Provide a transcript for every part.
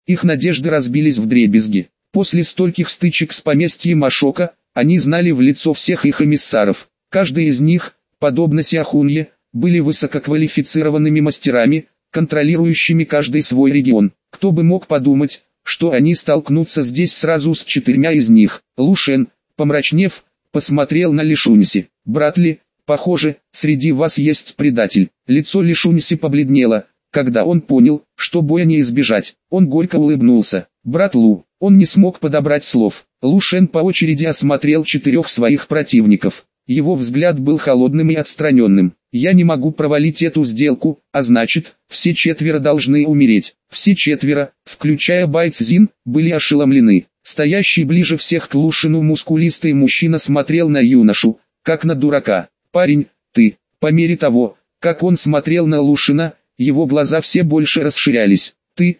Их надежды разбились вдребезги. После стольких стычек с поместьем Ашока, они знали в лицо всех их эмиссаров. Каждый из них, подобно Сяхунье, были высококвалифицированными мастерами, контролирующими каждый свой регион. Кто бы мог подумать, что они столкнутся здесь сразу с 4 из них. Лу Шен, помрачнев, посмотрел на Ли Шуньси. «Брат Ли, похоже, среди вас есть предатель». Лицо Ли Шуньси побледнело, когда он понял, что боя не избежать. Он горько улыбнулся. «Брат Лу». Он не смог подобрать слов. Лу Шен по очереди осмотрел 4 своих противников. Его взгляд был холодным и отстраненным. «Я не могу провалить эту сделку, а значит, все 4 должны умереть». Все 4, включая Бай Цзин, были ошеломлены. Стоящий ближе всех к Лу Шену мускулистый мужчина смотрел на юношу, как на дурака. «Парень, ты». По мере того, как он смотрел на Лу Шена, его глаза все больше расширялись. «Ты,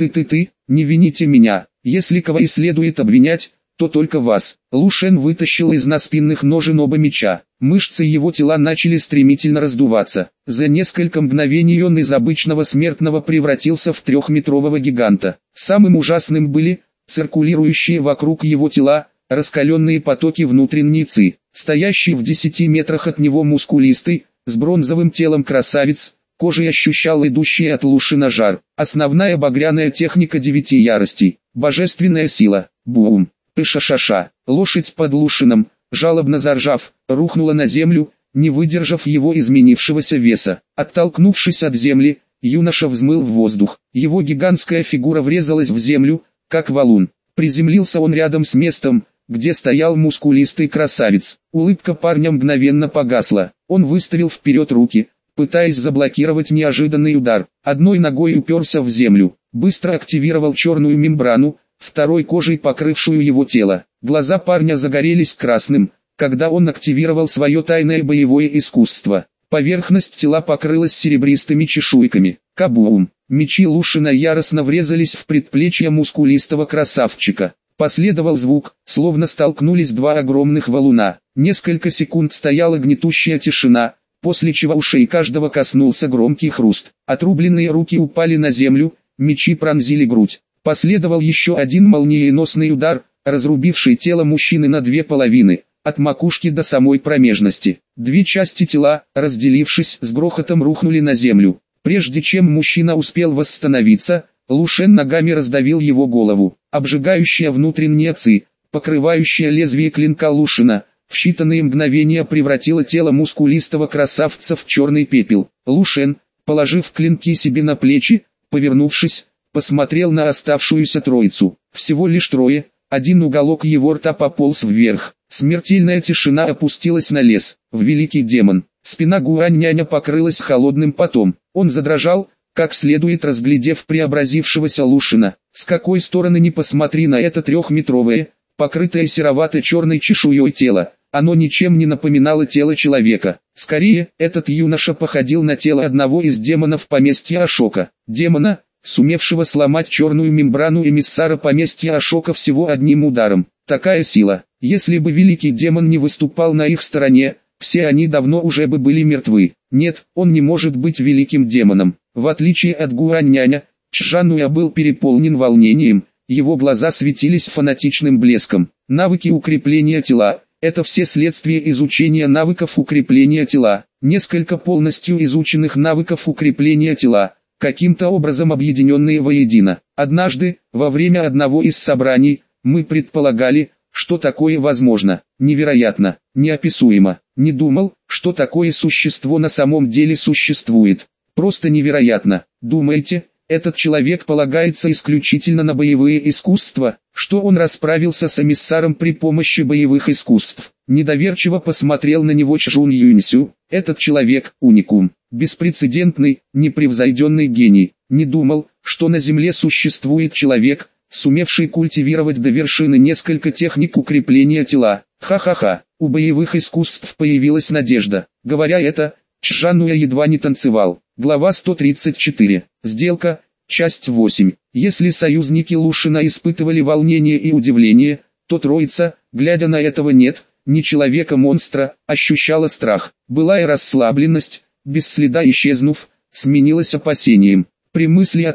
не вините меня. Если кого и следует обвинять, то только вас». Лу Шен вытащил из наспинных ножен оба меча. Мышцы его тела начали стремительно раздуваться. За несколько мгновений он из обычного смертного превратился в 3-метрового гиганта. Самым ужасным были циркулирующие вокруг его тела раскаленные потоки внутренней ци. Стоящий в 10 метрах от него мускулистый, с бронзовым телом красавец, кожей ощущал идущий от Лу Шена жар. Основная багряная техника 9 яростей. Божественная сила. Бум. Пыша-ша-ша. Лошадь под Лу Шеном, жалобно заржав, рухнула на землю, не выдержав его изменившегося веса. Оттолкнувшись от земли, юноша взмыл в воздух. Его гигантская фигура врезалась в землю, как валун. Приземлился он рядом с местом, где стоял мускулистый красавец. Улыбка парня мгновенно погасла. Он выставил вперед руки, пытаясь заблокировать неожиданный удар. Одной ногой уперся в землю, быстро активировал черную мембрану, второй кожей покрывшую его тело. Глаза парня загорелись красным, когда он активировал свое тайное боевое искусство. Поверхность тела покрылась серебристыми чешуйками. Кабум! Мечи Лу Шена яростно врезались в предплечье мускулистого красавчика. Последовал звук, словно столкнулись 2 огромных валуна. Несколько секунд стояла гнетущая тишина, после чего ушей каждого коснулся громкий хруст. Отрубленные руки упали на землю, мечи пронзили грудь. Последовал еще один молниеносный удар, разрубивший тело мужчины на 2 половины, от макушки до самой промежности. 2 части тела, разделившись, с грохотом рухнули на землю. Прежде чем мужчина успел восстановиться, Лу Шен ногами раздавил его голову. Обжигающая внутренняя ци, покрывающая лезвие клинка Лу Шена, в считанные мгновения превратила тело мускулистого красавца в черный пепел. Лу Шен, положив клинки себе на плечи, повернувшись, посмотрел на оставшуюся троицу. Всего лишь 3, один уголок его рта пополз вверх. Смертельная тишина опустилась на лес. В великий демон. Спина Гуань-няня покрылась холодным потом. Он задрожал, как следует разглядев преобразившегося Лу Шена. С какой стороны ни посмотри на это 3-метровое, покрытое серовато-черной чешуей тело, оно ничем не напоминало тело человека. Скорее, этот юноша походил на тело одного из демонов поместья Ашока. Демона, сумевшего сломать черную мембрану эмиссара поместья Ашока всего одним ударом. Такая сила. Если бы великий демон не выступал на их стороне, все они давно уже бы были мертвы. Нет, он не может быть великим демоном. В отличие от Гуань-няня, Чжануя был переполнен волнением, его глаза светились фанатичным блеском. Навыки укрепления тела – это все следствие изучения навыков укрепления тела. Несколько полностью изученных навыков укрепления тела, каким-то образом объединенные воедино. Однажды, во время одного из собраний, мы предполагали, что такое возможно. Невероятно, неописуемо. Не думал, что такое существо на самом деле существует. Просто невероятно. Думаете, этот человек полагается исключительно на боевые искусства, что он расправился с эмиссаром при помощи боевых искусств? Недоверчиво посмотрел на него Чжун Юньсю. Этот человек – уникум, беспрецедентный, непревзойденный гений. Не думал, что на Земле существует человек, сумевший культивировать до вершины несколько техник укрепления тела. Ха-ха-ха, у боевых искусств появилась надежда. Говоря это, Чжануя едва не танцевал. Глава 134. Сделка. Часть 8. Если союзники Лу Шена испытывали волнение и удивление, то троица, глядя на этого не человека-монстра, ощущала страх. Былая расслабленность, без следа исчезнув, сменилась опасением. При мысли о том,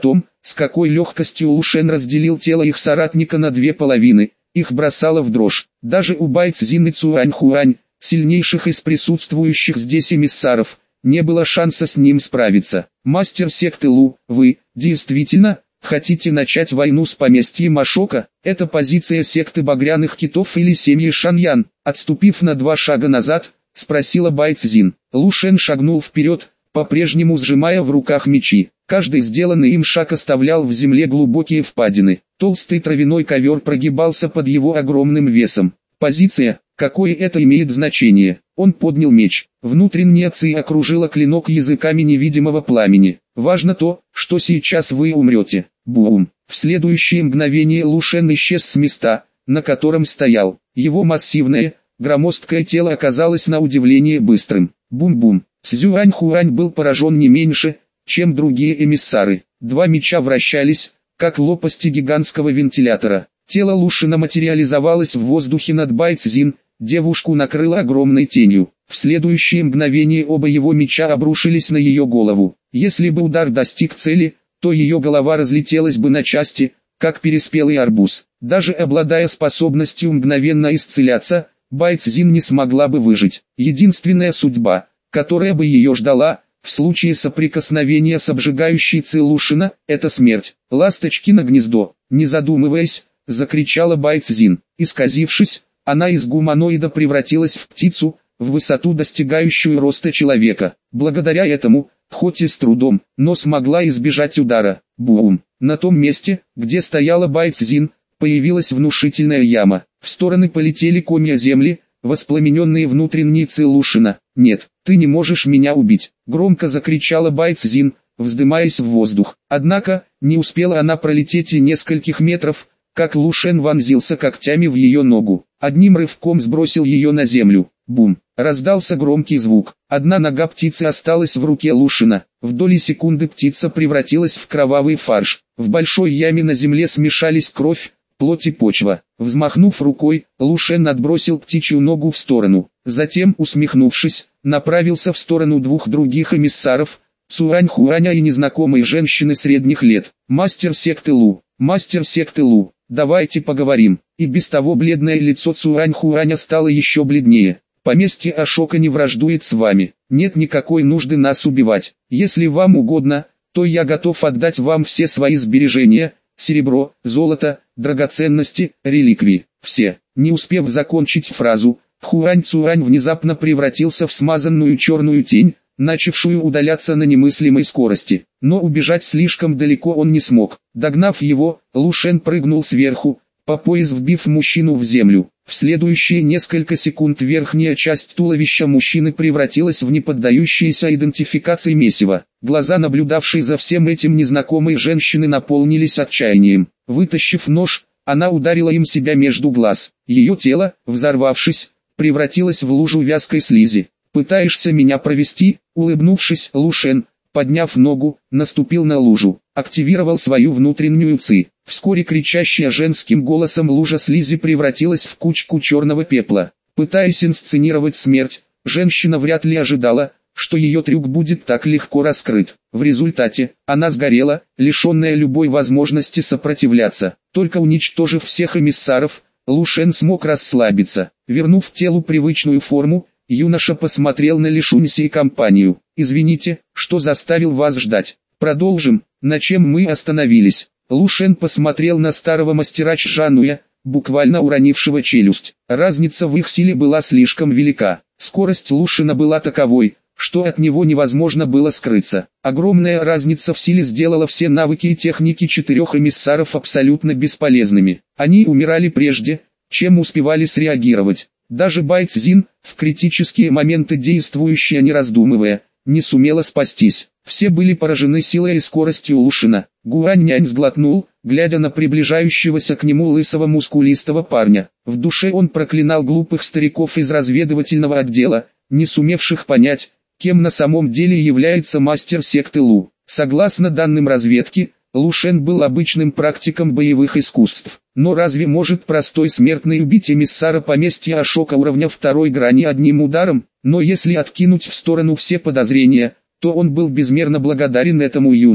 с какой легкостью Лушен разделил тело их соратника на две половины, их бросало в дрожь. Даже у Байцзин и Цюаньхуань, сильнейших из присутствующих здесь эмиссаров, не было шанса с ним справиться. «Мастер секты Лу, вы, действительно, хотите начать войну с поместьем Ашока? Это позиция секты Багряных Китов или семьи Шаньян?» Отступив на 2 шага назад, спросила Байцзин. Лушен шагнул вперед, по-прежнему сжимая в руках мечи. Каждый сделанный им шаг оставлял в земле глубокие впадины. Толстый травяной ковер прогибался под его огромным весом. Позиция, какое это имеет значение? Он поднял меч. Внутренняя ци окружила клинок языками невидимого пламени. Важно то, что сейчас вы умрете. Бум! В следующее мгновение Лушен исчез с места, на котором стоял. Его массивное, громоздкое тело оказалось на удивление быстрым. Бум-бум! Цзюаньхуань был поражен не меньше, чем другие эмиссары. 2 меча вращались, как лопасти гигантского вентилятора. Тело Лушена материализовалось в воздухе над Байцзин, девушку накрыло огромной тенью. В следующее мгновение оба его меча обрушились на ее голову. Если бы удар достиг цели, то ее голова разлетелась бы на части, как переспелый арбуз. Даже обладая способностью мгновенно исцеляться, Байцзин не смогла бы выжить. Единственная судьба, которая бы ее ждала, в случае соприкосновения с обжигающей ци Лушена, это смерть. «Ласточкино гнездо!» Не задумываясь, закричала Байцзин. Исказившись, она из гуманоида превратилась в птицу, в высоту достигающую роста человека. Благодаря этому, хоть и с трудом, но смогла избежать удара. Бум! На том месте, где стояла Байцзин, появилась внушительная яма. В стороны полетели комья земли, воспламененные внутренние ци Лушена. «Нет, ты не можешь меня убить!» — громко закричала Байцзин, вздымаясь в воздух. Однако, не успела она пролететь и нескольких метров, как Лушен вонзился когтями в ее ногу. Одним рывком сбросил ее на землю. Бум! Раздался громкий звук. Одна нога птицы осталась в руке Лушена. В доли секунды птица превратилась в кровавый фарш. В большой яме на земле смешались кровь, плоть и почва. Взмахнув рукой, Лушен отбросил птичью ногу в сторону. Затем, усмехнувшись, направился в сторону 2 других эмиссаров, Цюаньхуаня и незнакомой женщины средних лет. «Мастер секты Лу, мастер секты Лу, давайте поговорим». И без того бледное лицо Цюаньхуаня стало еще бледнее. «Поместье Ашока не враждует с вами, нет никакой нужды нас убивать. Если вам угодно, то я готов отдать вам все свои сбережения, серебро, золото, драгоценности, реликвии, все». Не успев закончить фразу, Хуань Цюань внезапно превратился в смазанную черную тень, начавшую удаляться на немыслимой скорости. Но убежать слишком далеко он не смог. Догнав его, Лушен прыгнул сверху, по пояс вбив мужчину в землю. В следующие несколько секунд верхняя часть туловища мужчины превратилась в неподдающееся идентификации месиво. Глаза наблюдавшей за всем этим незнакомой женщины наполнились отчаянием. Вытащив нож, она ударила им себя между глаз. Ее тело, взорвавшись, превратилось в лужу вязкой слизи. «Пытаешься меня провести?» Улыбнувшись, Лушен, подняв ногу, наступил на лужу, активировал свою внутреннюю ци. Вскоре кричащая женским голосом лужа слизи превратилась в кучку черного пепла. Пытаясь инсценировать смерть, женщина вряд ли ожидала, что ее трюк будет так легко раскрыт. В результате, она сгорела, лишенная любой возможности сопротивляться. Только уничтожив всех эмиссаров, Лушен смог расслабиться. Вернув телу привычную форму, юноша посмотрел на Лишуньси и компанию. «Извините, что заставил вас ждать. Продолжим, на чем мы остановились». Лушен посмотрел на старого мастера Чжануя, буквально уронившего челюсть. Разница в их силе была слишком велика. Скорость Лушена была таковой, что от него невозможно было скрыться. Огромная разница в силе сделала все навыки и техники 4 эмиссаров абсолютно бесполезными. Они умирали прежде, чем успевали среагировать. Даже Байцзин, в критические моменты действующая не раздумывая, не сумела спастись. Все были поражены силой и скоростью Лушена. Гуаньнянь сглотнул, глядя на приближающегося к нему лысого мускулистого парня. В душе он проклинал глупых стариков из разведывательного отдела, не сумевших понять, кем на самом деле является мастер секты Лу. Согласно данным разведки, Лушен был обычным практиком боевых искусств. Но разве может простой смертный убить эмиссара поместья Ашока уровня 2 грани одним ударом? Но если откинуть в сторону все подозрения, то он был безмерно благодарен этому юноше.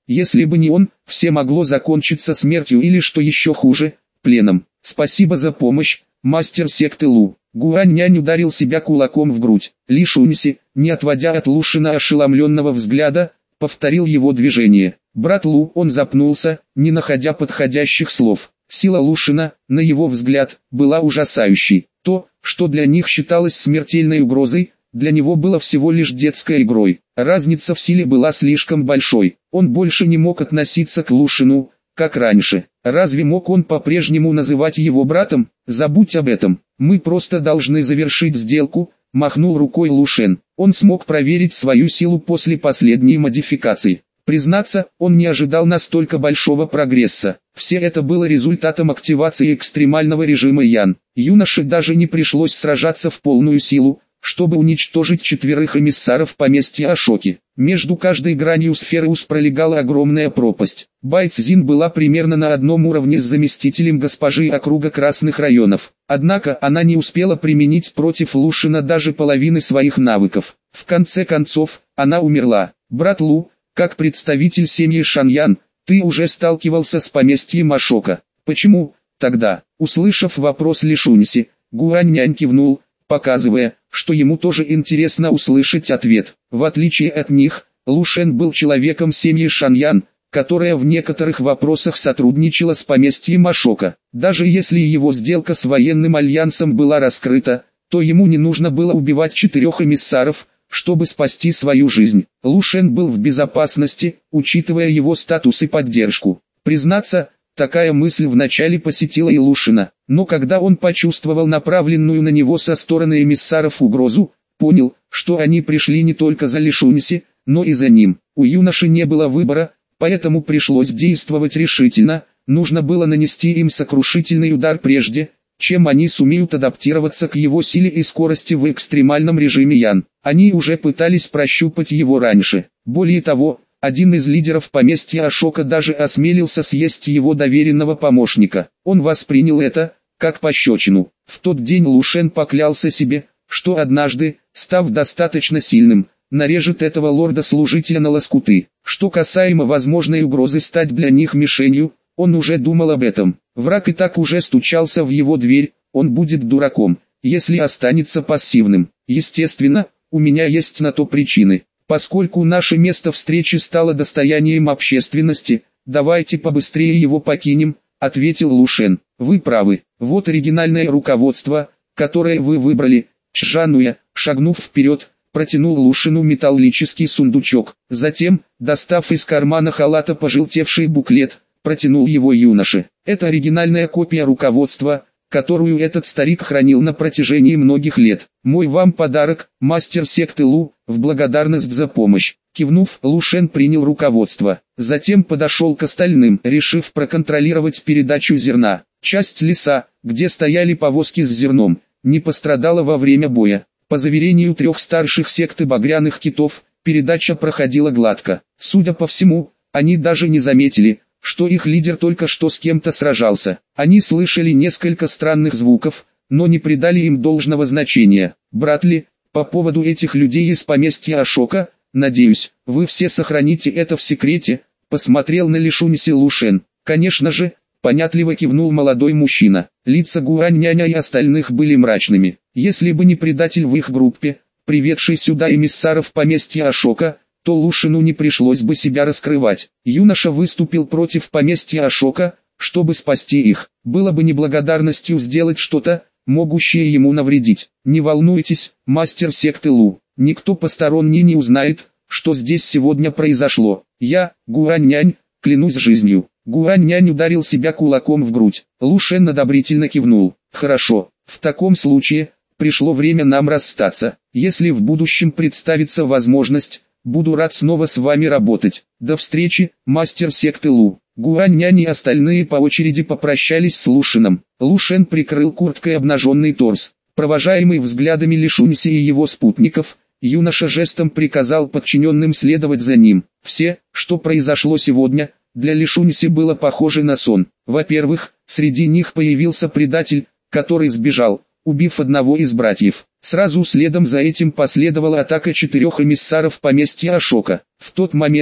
Если бы не он, все могло закончиться смертью или, что еще хуже, пленом. Спасибо за помощь, мастер секты Лу. Гуань-нянь ударил себя кулаком в грудь. Ли Шуньси, не отводя от Лушина ошеломленного взгляда, повторил его движение. Брат Лу, он запнулся, не находя подходящих слов. Сила Лушина, на его взгляд, была ужасающей. То, что для них считалось смертельной угрозой, для него было всего лишь детской игрой. Разница в силе была слишком большой. Он больше не мог относиться к Лушину, как раньше. Разве мог он по-прежнему называть его братом? Забудь об этом. Мы просто должны завершить сделку, махнул рукой Лушен. Он смог проверить свою силу после последней модификации. Признаться, он не ожидал настолько большого прогресса. Все это было результатом активации экстремального режима Ян. Юноше даже не пришлось сражаться в полную силу, чтобы уничтожить 4 эмиссаров поместья Ашоки. Между каждой гранью сферы пролегала огромная пропасть. Бай Цзин была примерно на одном уровне с заместителем госпожи округа Красных районов. Однако она не успела применить против Лушина даже половины своих навыков. В конце концов, она умерла. Брат Лу, как представитель семьи Шаньян, ты уже сталкивался с поместьем Ашока. Почему, тогда? Услышав вопрос Ли Шуньси, Гуань-нянь кивнул, показывая, что ему тоже интересно услышать ответ. В отличие от них, Лушен был человеком семьи Шаньян, которая в некоторых вопросах сотрудничала с поместьем Ашока. Даже если его сделка с военным альянсом была раскрыта, то ему не нужно было убивать 4 эмиссаров, чтобы спасти свою жизнь. Лушен был в безопасности, учитывая его статус и поддержку. Признаться, такая мысль вначале посетила и Лушина, но когда он почувствовал направленную на него со стороны эмиссаров угрозу, понял, что они пришли не только за Ли Шуньси, но и за ним. У юноши не было выбора, поэтому пришлось действовать решительно, нужно было нанести им сокрушительный удар прежде, чем они сумеют адаптироваться к его силе и скорости в экстремальном режиме Ян. Они уже пытались прощупать его раньше. Более того, один из лидеров поместья Ашока даже осмелился съесть его доверенного помощника. Он воспринял это, как пощечину. В тот день Лушен поклялся себе, что однажды, став достаточно сильным, нарежет этого лорда-служителя на лоскуты. Что касаемо возможной угрозы стать для них мишенью, он уже думал об этом. Враг и так уже стучался в его дверь, он будет дураком, если останется пассивным. Естественно, у меня есть на то причины. Поскольку наше место встречи стало достоянием общественности, давайте побыстрее его покинем, ответил Лушен. Вы правы, вот оригинальное руководство, которое вы выбрали. Чжануя, шагнув вперед, протянул Лушину металлический сундучок. Затем, достав из кармана халата пожелтевший буклет, протянул его юноше. Это оригинальная копия руководства, которую этот старик хранил на протяжении многих лет. Мой вам подарок, мастер секты Лу, в благодарность за помощь. Кивнув, Лушен принял руководство. Затем подошел к остальным, решив проконтролировать передачу зерна. Часть леса, где стояли повозки с зерном, не пострадала во время боя. По заверению 3 старших секты багряных китов, передача проходила гладко. Судя по всему, они даже не заметили, что их лидер только что с кем-то сражался. Они слышали несколько странных звуков, но не придали им должного значения. Брат Ли, по поводу этих людей из поместья Ашока, надеюсь, вы все сохраните это в секрете, посмотрел на Ли Шуньси Лушен. Конечно же, понятливо кивнул молодой мужчина. Лица Гуань-няня и остальных были мрачными. Если бы не предатель в их группе, приведший сюда эмиссаров поместья Ашока, то Лушину не пришлось бы себя раскрывать. Юноша выступил против поместья Ашока, чтобы спасти их. Было бы неблагодарностью сделать что-то, могущее ему навредить. Не волнуйтесь, мастер секты Лу, никто посторонний не узнает, что здесь сегодня произошло. Я, Гуань-нянь, клянусь жизнью. Гуань-нянь ударил себя кулаком в грудь. Лушен одобрительно кивнул. Хорошо, в таком случае, пришло время нам расстаться. Если в будущем представится возможность, буду рад снова с вами работать. До встречи, мастер секты Лу. Гуань-нянь и остальные по очереди попрощались с Лушином. Лушен прикрыл курткой обнаженный торс. Провожаемый взглядами Ли Шуньси и его спутников, юноша жестом приказал подчиненным следовать за ним. Все, что произошло сегодня, для Ли Шуньси было похоже на сон. Во-первых, среди них появился предатель, который сбежал, убив одного из братьев. Сразу следом за этим последовала атака 4 эмиссаров поместья Ашока. В тот момент,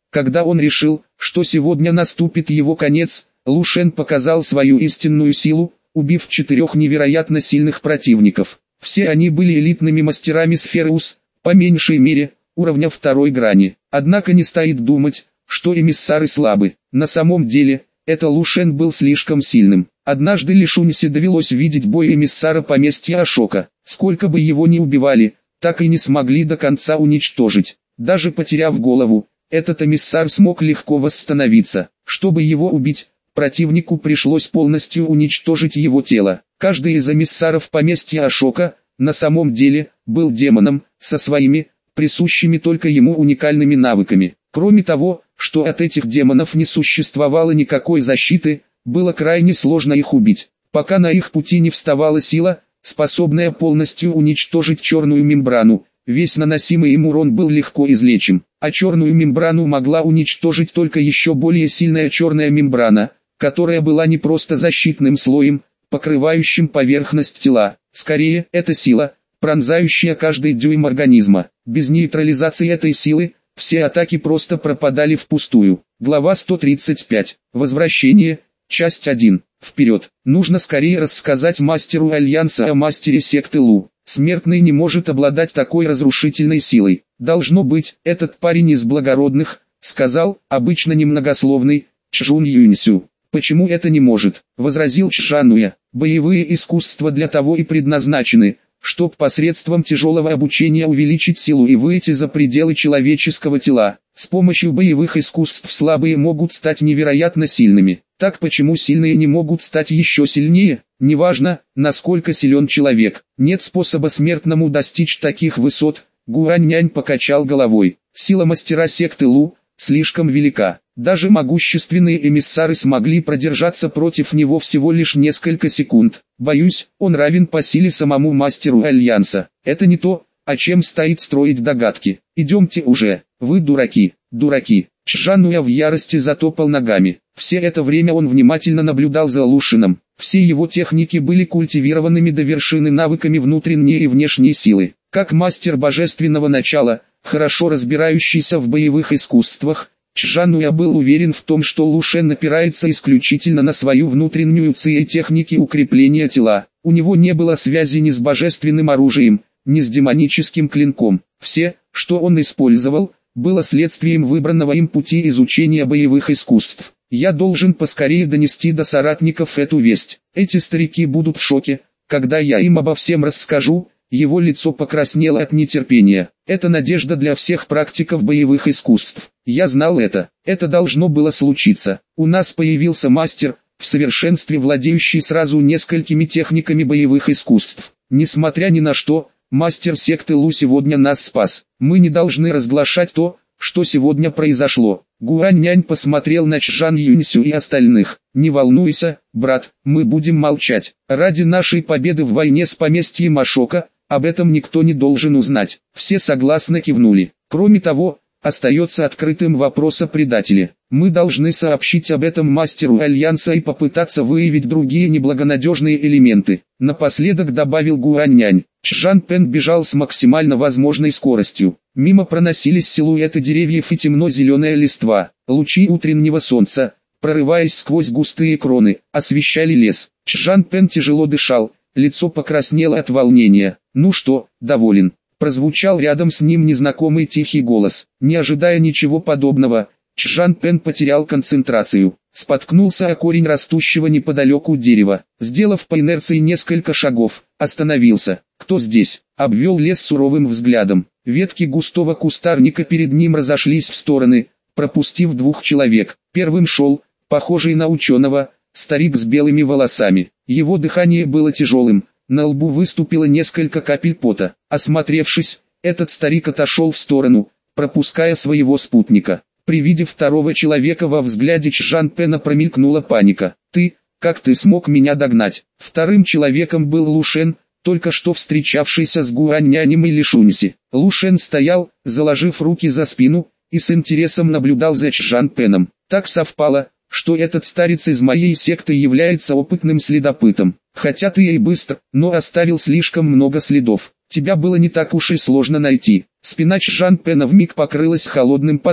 Когда он решил, что сегодня наступит его конец, Лу Шен показал свою истинную силу, убив 4 невероятно сильных противников. Все они были элитными мастерами сферы УС, по меньшей мере, уровня 2 грани. Однако не стоит думать, что эмиссары слабы. На самом деле, это Лу Шен был слишком сильным. Однажды Ли Шуньсе довелось видеть бой эмиссара поместья Ашока. Сколько бы его ни убивали, так и не смогли до конца уничтожить. Даже потеряв голову, этот эмиссар смог легко восстановиться. Чтобы его убить, противнику пришлось полностью уничтожить его тело. Каждый из эмиссаров поместья Ашока, на самом деле, был демоном, со своими, присущими только ему уникальными навыками. Кроме того, что от этих демонов не существовало никакой защиты, было крайне сложно их убить, пока на их пути не вставала сила, способная полностью уничтожить черную мембрану. Весь наносимый им урон был легко излечим, а черную мембрану могла уничтожить только еще более сильная черная мембрана, которая была не просто защитным слоем, покрывающим поверхность тела. Скорее, это сила, пронзающая каждый дюйм организма. Без нейтрализации этой силы, все атаки просто пропадали впустую. Глава 135. Возвращение. Часть 1. Вперед. Нужно скорее рассказать мастеру Альянса о мастере секты Лу. Смертный не может обладать такой разрушительной силой. Должно быть, этот парень из благородных, сказал, обычно немногословный, Чжун Юньсю. Почему это не может? Возразил Чжануя. Боевые искусства для того и предназначены, чтобы посредством тяжелого обучения увеличить силу и выйти за пределы человеческого тела. С помощью боевых искусств слабые могут стать невероятно сильными. Так почему сильные не могут стать еще сильнее? Неважно, насколько силен человек, нет способа смертному достичь таких высот. Гуаннянь покачал головой. Сила мастера секты Лу слишком велика. Даже могущественные эмиссары смогли продержаться против него всего лишь несколько секунд. Боюсь, он равен по силе самому мастеру Альянса. Это не то, о чем стоит строить догадки. Идемте уже, вы дураки, дураки. Чжануя в ярости затопал ногами. Все это время он внимательно наблюдал за Лу Шеном. Все его техники были культивированными до вершины навыками внутренней и внешней силы. Как мастер божественного начала, хорошо разбирающийся в боевых искусствах, Чжануя был уверен в том, что Лу Шен опирается исключительно на свою внутреннюю ци и техники укрепления тела. У него не было связи ни с божественным оружием, ни с демоническим клинком. Все, что он использовал, было следствием выбранного им пути изучения боевых искусств. Я должен поскорее донести до соратников эту весть. Эти старики будут в шоке, когда я им обо всем расскажу. Его лицо покраснело от нетерпения. Это надежда для всех практиков боевых искусств. Я знал это. Это должно было случиться. У нас появился мастер, в совершенстве владеющий сразу несколькими техниками боевых искусств. Несмотря ни на что, мастер секты Лу сегодня нас спас. Мы не должны разглашать то, что сегодня произошло. Гуаннянь посмотрел на Чжан Юньсю и остальных. Не волнуйся, брат, мы будем молчать. Ради нашей победы в войне с поместьем Ашока, об этом никто не должен узнать. Все согласно кивнули. Кроме того, остается открытым вопрос о предателе. Мы должны сообщить об этом мастеру Альянса и попытаться выявить другие неблагонадежные элементы. Напоследок добавил Гуаннянь. Чжан Пен бежал с максимально возможной скоростью. Мимо проносились силуэты деревьев и темно-зеленая листва. Лучи утреннего солнца, прорываясь сквозь густые кроны, освещали лес. Чжан Пен тяжело дышал, лицо покраснело от волнения. «Ну что, доволен?» Прозвучал рядом с ним незнакомый тихий голос. Не ожидая ничего подобного, Чжан Пен потерял концентрацию. Споткнулся о корень растущего неподалеку дерева. Сделав по инерции несколько шагов, остановился. «Кто здесь?» Обвел лес суровым взглядом. Ветки густого кустарника перед ним разошлись в стороны, пропустив 2 человек. Первым шел, похожий на ученого, старик с белыми волосами. Его дыхание было тяжелым, на лбу выступило несколько капель пота. Осмотревшись, этот старик отошел в сторону, пропуская своего спутника. При виде второго человека во взгляде Чжан Пена промелькнула паника. Как ты смог меня догнать?» Вторым человеком был Лу Шен, только что встречавшийся с Гуаннянем и Ли Шуньси. Лу Шен стоял, заложив руки за спину, и с интересом наблюдал за Чжан Пеном. Так совпало, что этот старец из моей секты является опытным следопытом. Хотя ты и быстр, но оставил слишком много следов. Тебя было не так уж и сложно найти. Спина Чжан Пена вмиг покрылась холодным потом.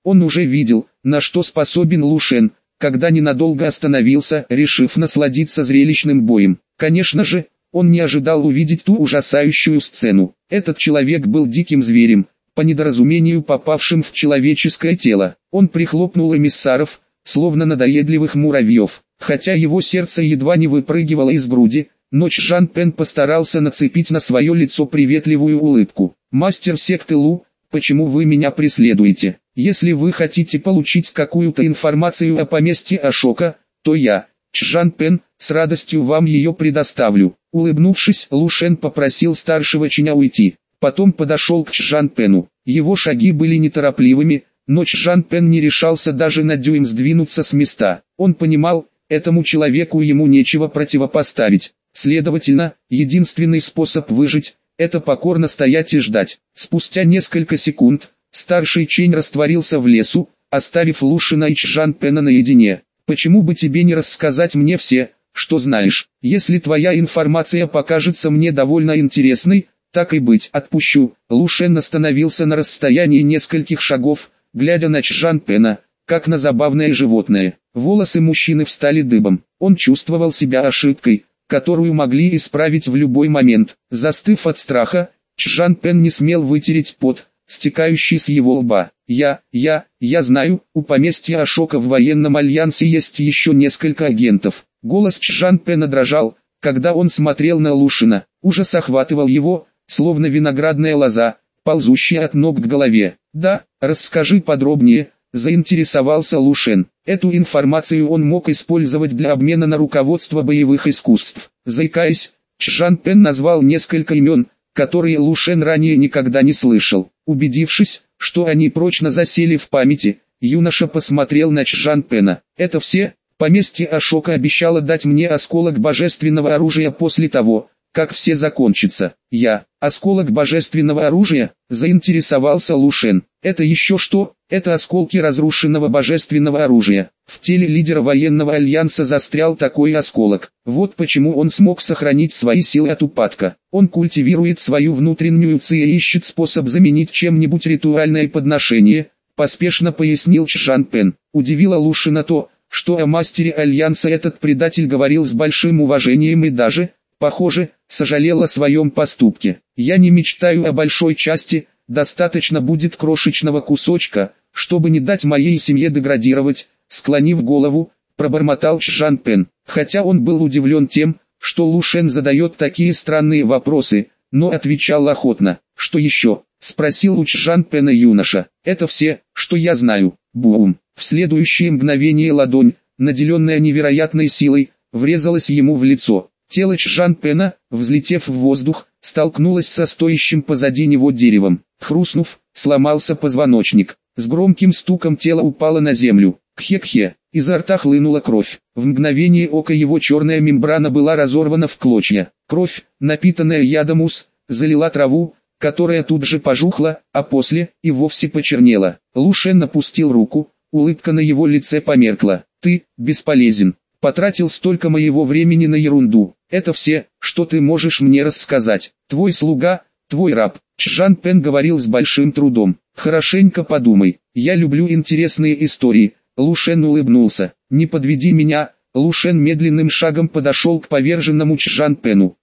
Он уже видел, на что способен Лу Шен, когда ненадолго остановился, решив насладиться зрелищным боем. Конечно же, он не ожидал увидеть ту ужасающую сцену. Этот человек был диким зверем, по недоразумению попавшим в человеческое тело. Он прихлопнул эмиссаров, словно надоедливых муравьев. Хотя его сердце едва не выпрыгивало из груди, но Чжан Пен постарался нацепить на свое лицо приветливую улыбку. «Мастер секты Лу, почему вы меня преследуете? Если вы хотите получить какую-то информацию о поместье Ашока, то я, Чжан Пен, с радостью вам ее предоставлю». Улыбнувшись, Лу Шен попросил старшего Чиня уйти. Потом подошел к Чжан Пену. Его шаги были неторопливыми, но Чжан Пен не решался даже на дюйм сдвинуться с места. Он понимал, этому человеку ему нечего противопоставить. Следовательно, единственный способ выжить – это покорно стоять и ждать. Спустя несколько секунд, старший Чень растворился в лесу, оставив Лу Шена и Чжан Пена наедине. «Почему бы тебе не рассказать мне все, что знаешь? Если твоя информация покажется мне довольно интересной, так и быть, отпущу». Лу Шен остановился на расстоянии нескольких шагов, глядя на Чжан Пена, как на забавное животное. Волосы мужчины встали дыбом. Он чувствовал себя ошибкой, которую могли исправить в любой момент. Застыв от страха, Чжан Пен не смел вытереть пот, стекающий с его лба. Я знаю, у поместья Ашока в военном альянсе есть еще несколько агентов». Голос Чжан Пена дрожал, когда он смотрел на Лу Шена. Ужас охватывал его, словно виноградная лоза, ползущая от ног к голове. «Да, расскажи подробнее», — заинтересовался Лу Шен. Эту информацию он мог использовать для обмена на руководство боевых искусств. Заикаясь, Чжан Пен назвал несколько имен, которые Лу Шен ранее никогда не слышал. Убедившись, что они прочно засели в памяти, юноша посмотрел на Чжан Пена. «Это все? Поместье Ашока обещало дать мне осколок божественного оружия после того, как все закончится». Осколок божественного оружия?» – заинтересовался Лу Шен. «Это еще что?» «Это осколки разрушенного божественного оружия. В теле лидера военного альянса застрял такой осколок. Вот почему он смог сохранить свои силы от упадка. Он культивирует свою внутреннюю ци и ищет способ заменить чем-нибудь ритуальное подношение», – поспешно пояснил Чжан Пен. Удивило Лу Шена то, что о мастере альянса этот предатель говорил с большим уважением и даже, похоже, сожалел о своем поступке. «Я не мечтаю о большой части, достаточно будет крошечного кусочка, чтобы не дать моей семье деградировать», — склонив голову, пробормотал Чжан Пен. Хотя он был удивлен тем, что Лу Шен задает такие странные вопросы, но отвечал охотно. «Что еще?» — спросил у Чжан Пена юноша. «Это все, что я знаю». Бум! В следующее мгновение ладонь, наделенная невероятной силой, врезалась ему в лицо. Тело Чжан Пена, взлетев в воздух, столкнулось со стоящим позади него деревом. Хрустнув, сломался позвоночник. С громким стуком тело упало на землю. Кхе-кхе, изо рта хлынула кровь. В мгновение ока его черная мембрана была разорвана в клочья. Кровь, напитанная ядом ус, залила траву, которая тут же пожухла, а после и вовсе почернела. Лу Шен опустил руку, улыбка на его лице померкла. «Ты бесполезен. Потратил столько моего времени на ерунду. Это все, что ты можешь мне рассказать. Твой слуга, твой раб». Чжан Пен говорил с большим трудом. «Хорошенько подумай. Я люблю интересные истории». Лу Шен улыбнулся. «Не подведи меня». Лу Шен медленным шагом подошел к поверженному Чжан Пену.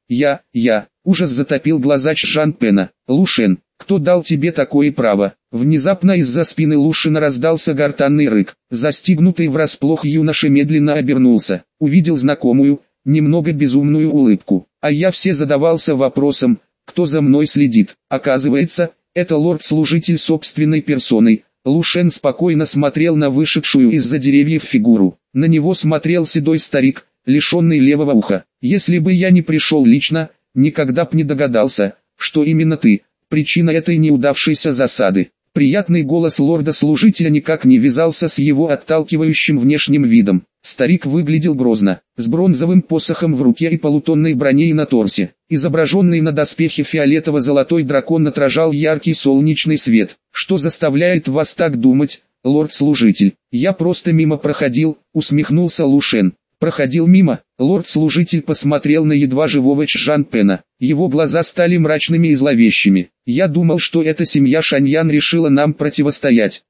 Ужас затопил глаза Чжан Пена. «Лу Шен, кто дал тебе такое право?» Внезапно из-за спины Лу Шена раздался гортанный рык. Застигнутый врасплох юноша медленно обернулся. Увидел знакомую, немного безумную улыбку. А я все задавался вопросом, кто за мной следит. Оказывается, это лорд-служитель собственной персоной. Лу Шен спокойно смотрел на вышедшую из-за деревьев фигуру. На него смотрел седой старик, лишенный левого уха. «Если бы я не пришел лично, никогда б не догадался, что именно ты – причина этой неудавшейся засады». Приятный голос лорда-служителя никак не вязался с его отталкивающим внешним видом. Старик выглядел грозно, с бронзовым посохом в руке и полутонной броней на торсе. Изображенный на доспехе фиолетово-золотой дракон отражал яркий солнечный свет. «Что заставляет вас так думать, лорд-служитель?» «Я просто мимо проходил», — усмехнулся Лу Шен. «Проходил мимо?» Лорд-служитель посмотрел на едва живого Чжан Пена. Его глаза стали мрачными и зловещими. «Я думал, что эта семья Шаньян решила нам противостоять.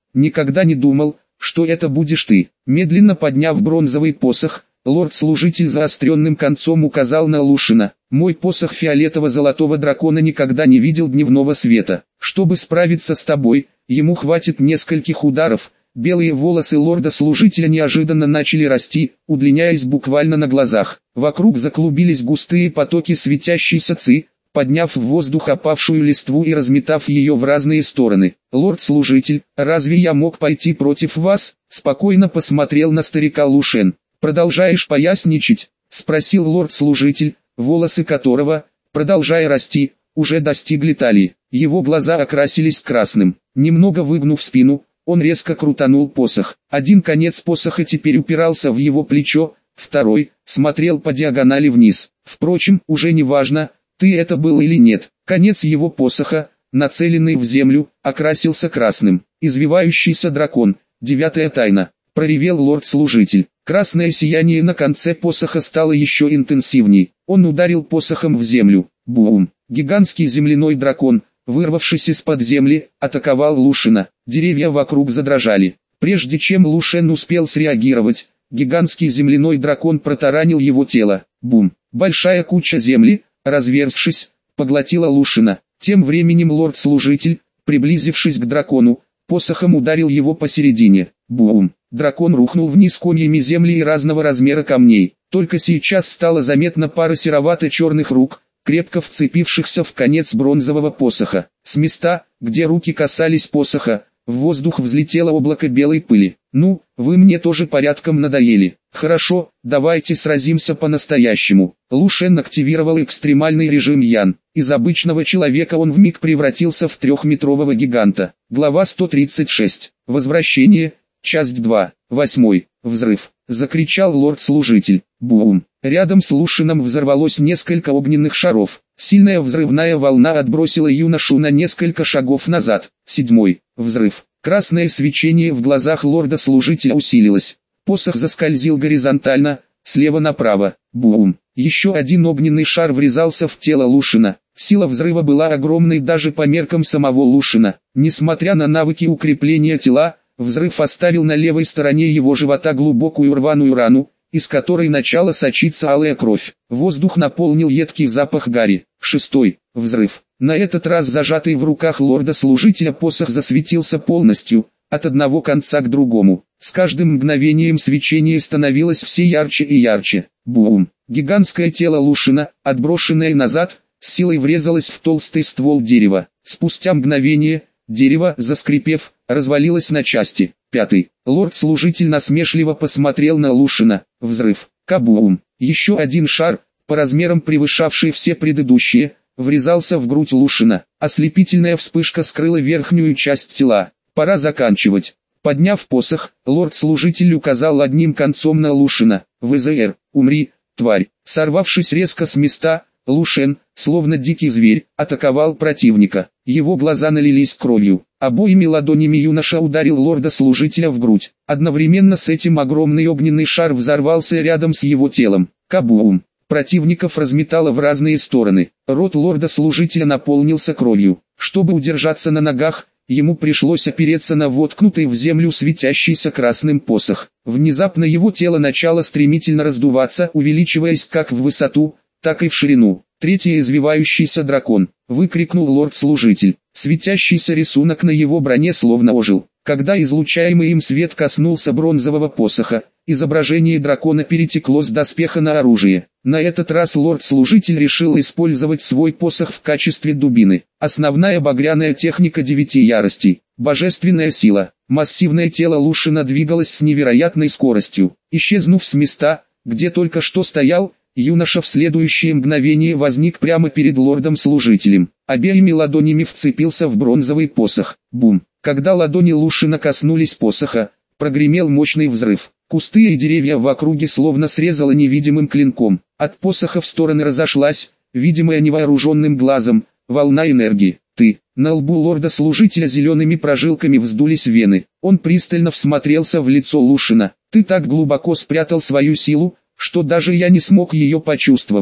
никогда не думал, что это будешь ты. Медленно подняв бронзовый посох, лорд-служитель заостренным концом указал на Лушина. Мой посох фиолетово-золотого дракона никогда не видел дневного света. Чтобы справиться с тобой, ему хватит нескольких ударов. Белые волосы лорда-служителя неожиданно начали расти, удлиняясь буквально на глазах. Вокруг заклубились густые потоки светящейся ци, подняв в воздух опавшую листву и разметав ее в разные стороны. «Лорд-служитель, разве я мог пойти против вас?» — спокойно посмотрел на старика Лушен. «Продолжаешь поясничать?» — спросил лорд-служитель, волосы которого, продолжая расти, уже достигли талии. Его глаза окрасились красным. Немного выгнув спину, он резко крутанул посох. Один конец посоха теперь упирался в его плечо, второй смотрел по диагонали вниз. Впрочем, уже не важно, ты это был или нет. Конец его посоха, нацеленный в землю, окрасился красным. Извивающийся дракон, девятая тайна, проревел лорд-служитель. Красное сияние на конце посоха стало еще интенсивней. Он ударил посохом в землю. Бум! Гигантский земляной дракон, вырвавшись из-под земли, атаковал Лушина. Деревья вокруг задрожали. Прежде чем Лушен успел среагировать, гигантский земляной дракон протаранил его тело. Бум! Большая куча земли, разверзшись, поглотила Лушина. Тем временем лорд-служитель, приблизившись к дракону, посохом ударил его посередине. Бум! Дракон рухнул вниз комьями земли и разного размера камней. Только сейчас стало заметно пара серовато-черных рук, крепко вцепившихся в конец бронзового посоха. С места, где руки касались посоха, в воздух взлетело облако белой пыли. «Ну, вы мне тоже порядком надоели. Хорошо, давайте сразимся по-настоящему». Лушен активировал экстремальный режим Ян. Из обычного человека он вмиг превратился в трехметрового гиганта. Глава 136. Возвращение. Часть 2. 8. Взрыв. Закричал лорд-служитель. Бум. Рядом с Лушином взорвалось несколько огненных шаров. Сильная взрывная волна отбросила юношу на несколько шагов назад. 7. Взрыв. Красное свечение в глазах лорда-служителя усилилось. Посох заскользил горизонтально, слева направо. Бум. Еще один огненный шар врезался в тело Лушина. Сила взрыва была огромной даже по меркам самого Лушина. Несмотря на навыки укрепления тела, взрыв оставил на левой стороне его живота глубокую рваную рану, из которой начала сочиться алая кровь. Воздух наполнил едкий запах гари. 6. Взрыв. На этот раз зажатый в руках лорда-служителя посох засветился полностью, от одного конца к другому. С каждым мгновением свечение становилось все ярче и ярче. Бум! Гигантское тело Лушина, отброшенное назад, с силой врезалось в толстый ствол дерева. Спустя мгновение, дерево, заскрипев, развалилось на части. 5. Лорд-служитель насмешливо посмотрел на Лушина. Взрыв. Кабум! Еще один шар, по размерам превышавший все предыдущие, врезался в грудь Лушина. Ослепительная вспышка скрыла верхнюю часть тела. Пора заканчивать. Подняв посох, лорд-служитель указал одним концом на Лушина. ВЗР, умри, тварь. Сорвавшись резко с места, Лушен, словно дикий зверь, атаковал противника. Его глаза налились кровью. Обоими ладонями юноша ударил лорда-служителя в грудь. Одновременно с этим огромный огненный шар взорвался рядом с его телом. Кабум! Противников разметало в разные стороны. Рот лорда-служителя наполнился кровью. Чтобы удержаться на ногах, ему пришлось опереться на воткнутый в землю светящийся красным посох. Внезапно его тело начало стремительно раздуваться, увеличиваясь как в высоту, так и в ширину. «Третий извивающийся дракон!» — выкрикнул лорд-служитель. Светящийся рисунок на его броне словно ожил. Когда излучаемый им свет коснулся бронзового посоха, изображение дракона перетекло с доспеха на оружие. На этот раз лорд-служитель решил использовать свой посох в качестве дубины. Основная багряная техника 9 яростей. Божественная сила. Массивное тело Лушина двигалось с невероятной скоростью. Исчезнув с места, где только что стоял, юноша в следующее мгновение возник прямо перед лордом-служителем. Обеими ладонями вцепился в бронзовый посох. Бум! Когда ладони Лушина коснулись посоха, прогремел мощный взрыв. Кусты и деревья в округе словно срезало невидимым клинком. От посоха в стороны разошлась, видимая невооруженным глазом, волна энергии. «Ты!» На лбу лорда-служителя зелеными прожилками вздулись вены. Он пристально всмотрелся в лицо Лушина. «Ты так глубоко спрятал свою силу, что даже я не смог ее почувствовать.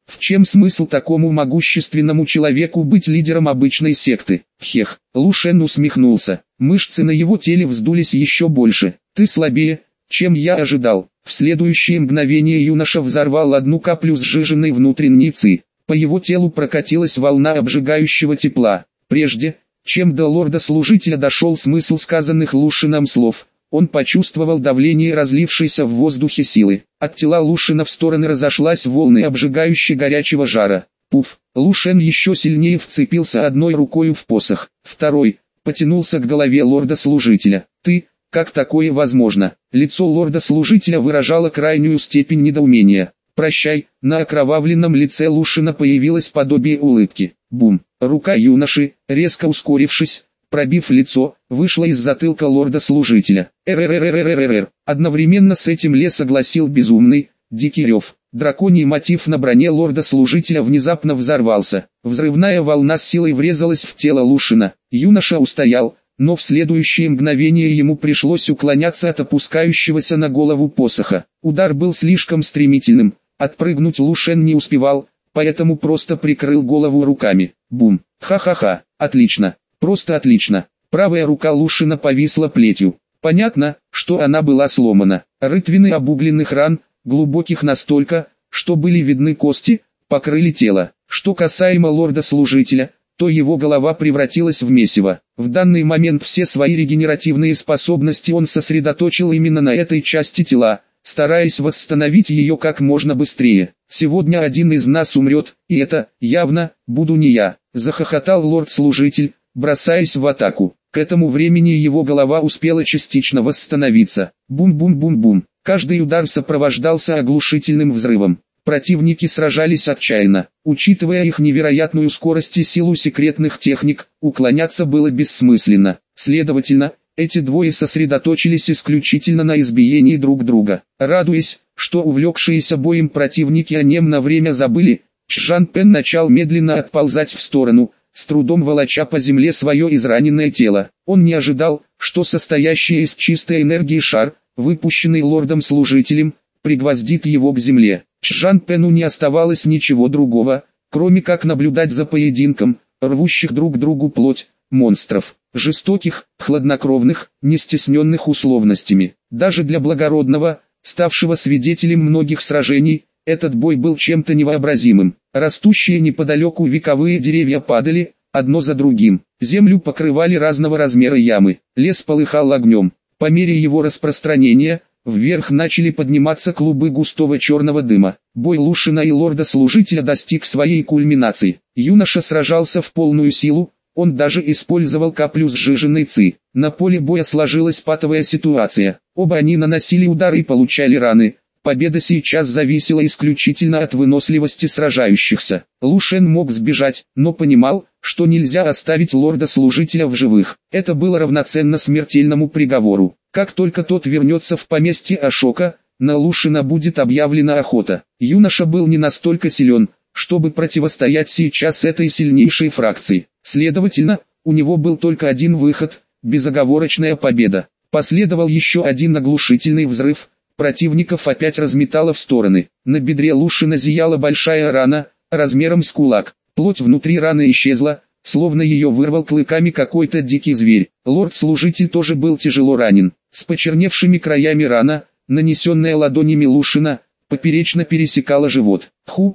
В чем смысл такому могущественному человеку быть лидером обычной секты? Хех, Лу Шен усмехнулся. Мышцы на его теле вздулись еще больше. Ты слабее, чем я ожидал. В следующее мгновение юноша взорвал одну каплю сжиженной внутренней ци. По его телу прокатилась волна обжигающего тепла. Прежде, чем до лорда-служителя дошел смысл сказанных Лушином слов, он почувствовал давление разлившейся в воздухе силы. От тела Лушина в стороны разошлась волны обжигающе горячего жара. Пуф! Лушен еще сильнее вцепился одной рукой в посох, второй потянулся к голове лорда-служителя. «Ты, как такое возможно?» Лицо лорда-служителя выражало крайнюю степень недоумения. «Прощай!» На окровавленном лице Лушина появилось подобие улыбки. Бум! Рука юноши, резко ускорившись, пробив лицо, вышла из затылка лорда-служителя. «РРРРРРР!» Одновременно с этим лес огласил безумный, дикий рев. Драконий мотив на броне лорда-служителя внезапно взорвался. Взрывная волна с силой врезалась в тело Лушина. Юноша устоял, но в следующее мгновение ему пришлось уклоняться от опускающегося на голову посоха. Удар был слишком стремительным, отпрыгнуть Лушен не успевал, поэтому просто прикрыл голову руками. Бум! Ха-ха-ха! Отлично! Просто отлично! Правая рука Лушина повисла плетью. Понятно, что она была сломана. Рытвины обугленных ран, глубоких настолько, что были видны кости, покрыли тело. Что касаемо лорда-служителя, то его голова превратилась в месиво. В данный момент все свои регенеративные способности он сосредоточил именно на этой части тела, стараясь восстановить ее как можно быстрее. «Сегодня один из нас умрет, и это, явно, буду не я», — захохотал лорд-служитель, бросаясь в атаку. К этому времени его голова успела частично восстановиться. Бум-бум-бум-бум. Каждый удар сопровождался оглушительным взрывом. Противники сражались отчаянно. Учитывая их невероятную скорость и силу секретных техник, уклоняться было бессмысленно. Следовательно, эти двое сосредоточились исключительно на избиении друг друга. Радуясь, что увлекшиеся боем противники о нем на время забыли, Чжан Пен начал медленно отползать в сторону, с трудом волоча по земле свое израненное тело. Он не ожидал, что состоящий из чистой энергии шар, выпущенный лордом-служителем, пригвоздит его к земле. Чжан Пену не оставалось ничего другого, кроме как наблюдать за поединком, рвущих друг другу плоть, монстров. Жестоких, хладнокровных, не стесненных условностями. Даже для благородного, ставшего свидетелем многих сражений, этот бой был чем-то невообразимым. Растущие неподалеку вековые деревья падали, одно за другим. Землю покрывали разного размера ямы. Лес полыхал огнем. По мере его распространения, вверх начали подниматься клубы густого черного дыма. Бой Лушина и лорда-служителя достиг своей кульминации. Юноша сражался в полную силу, он даже использовал каплю сжиженной ци. На поле боя сложилась патовая ситуация. Оба они наносили удары и получали раны. Победа сейчас зависела исключительно от выносливости сражающихся. Лушен мог сбежать, но понимал, что нельзя оставить лорда-служителя в живых. Это было равноценно смертельному приговору. Как только тот вернется в поместье Ашока, на Лушина будет объявлена охота. Юноша был не настолько силен, чтобы противостоять сейчас этой сильнейшей фракции. Следовательно, у него был только один выход – безоговорочная победа. Последовал еще один оглушительный взрыв. Противников опять разметало в стороны. На бедре Лушина зияла большая рана, размером с кулак. Плоть внутри раны исчезла, словно ее вырвал клыками какой-то дикий зверь. Лорд-служитель тоже был тяжело ранен. С почерневшими краями рана, нанесенная ладонями Лушина, поперечно пересекала живот.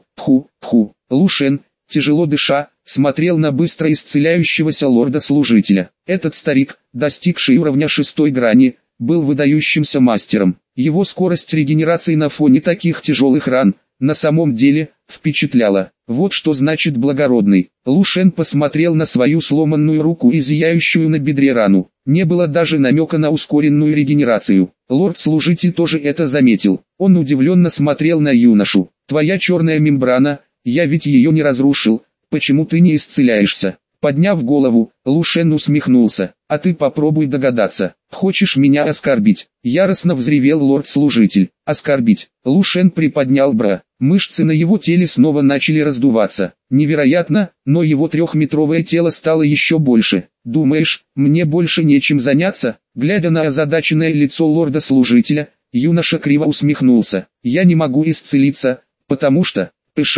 Ху. Лушен, тяжело дыша, смотрел на быстро исцеляющегося лорда-служителя. Этот старик, достигший уровня 6-й грани, был выдающимся мастером. Его скорость регенерации на фоне таких тяжелых ран, на самом деле, впечатляла. Вот что значит благородный. Лушен посмотрел на свою сломанную руку и зияющую на бедре рану. Не было даже намека на ускоренную регенерацию. Лорд-служитель тоже это заметил. Он удивленно смотрел на юношу. «Твоя черная мембрана, я ведь ее не разрушил, почему ты не исцеляешься?» Подняв голову, Лушен усмехнулся. «А ты попробуй догадаться. Хочешь меня оскорбить?» Яростно взревел лорд-служитель. «Оскорбить?» Лушен приподнял бра. Мышцы на его теле снова начали раздуваться. Невероятно, но его 3-метровое тело стало еще больше. «Думаешь, мне больше нечем заняться?» Глядя на озадаченное лицо лорда-служителя, юноша криво усмехнулся. «Я не могу исцелиться, потому что...» Пыша.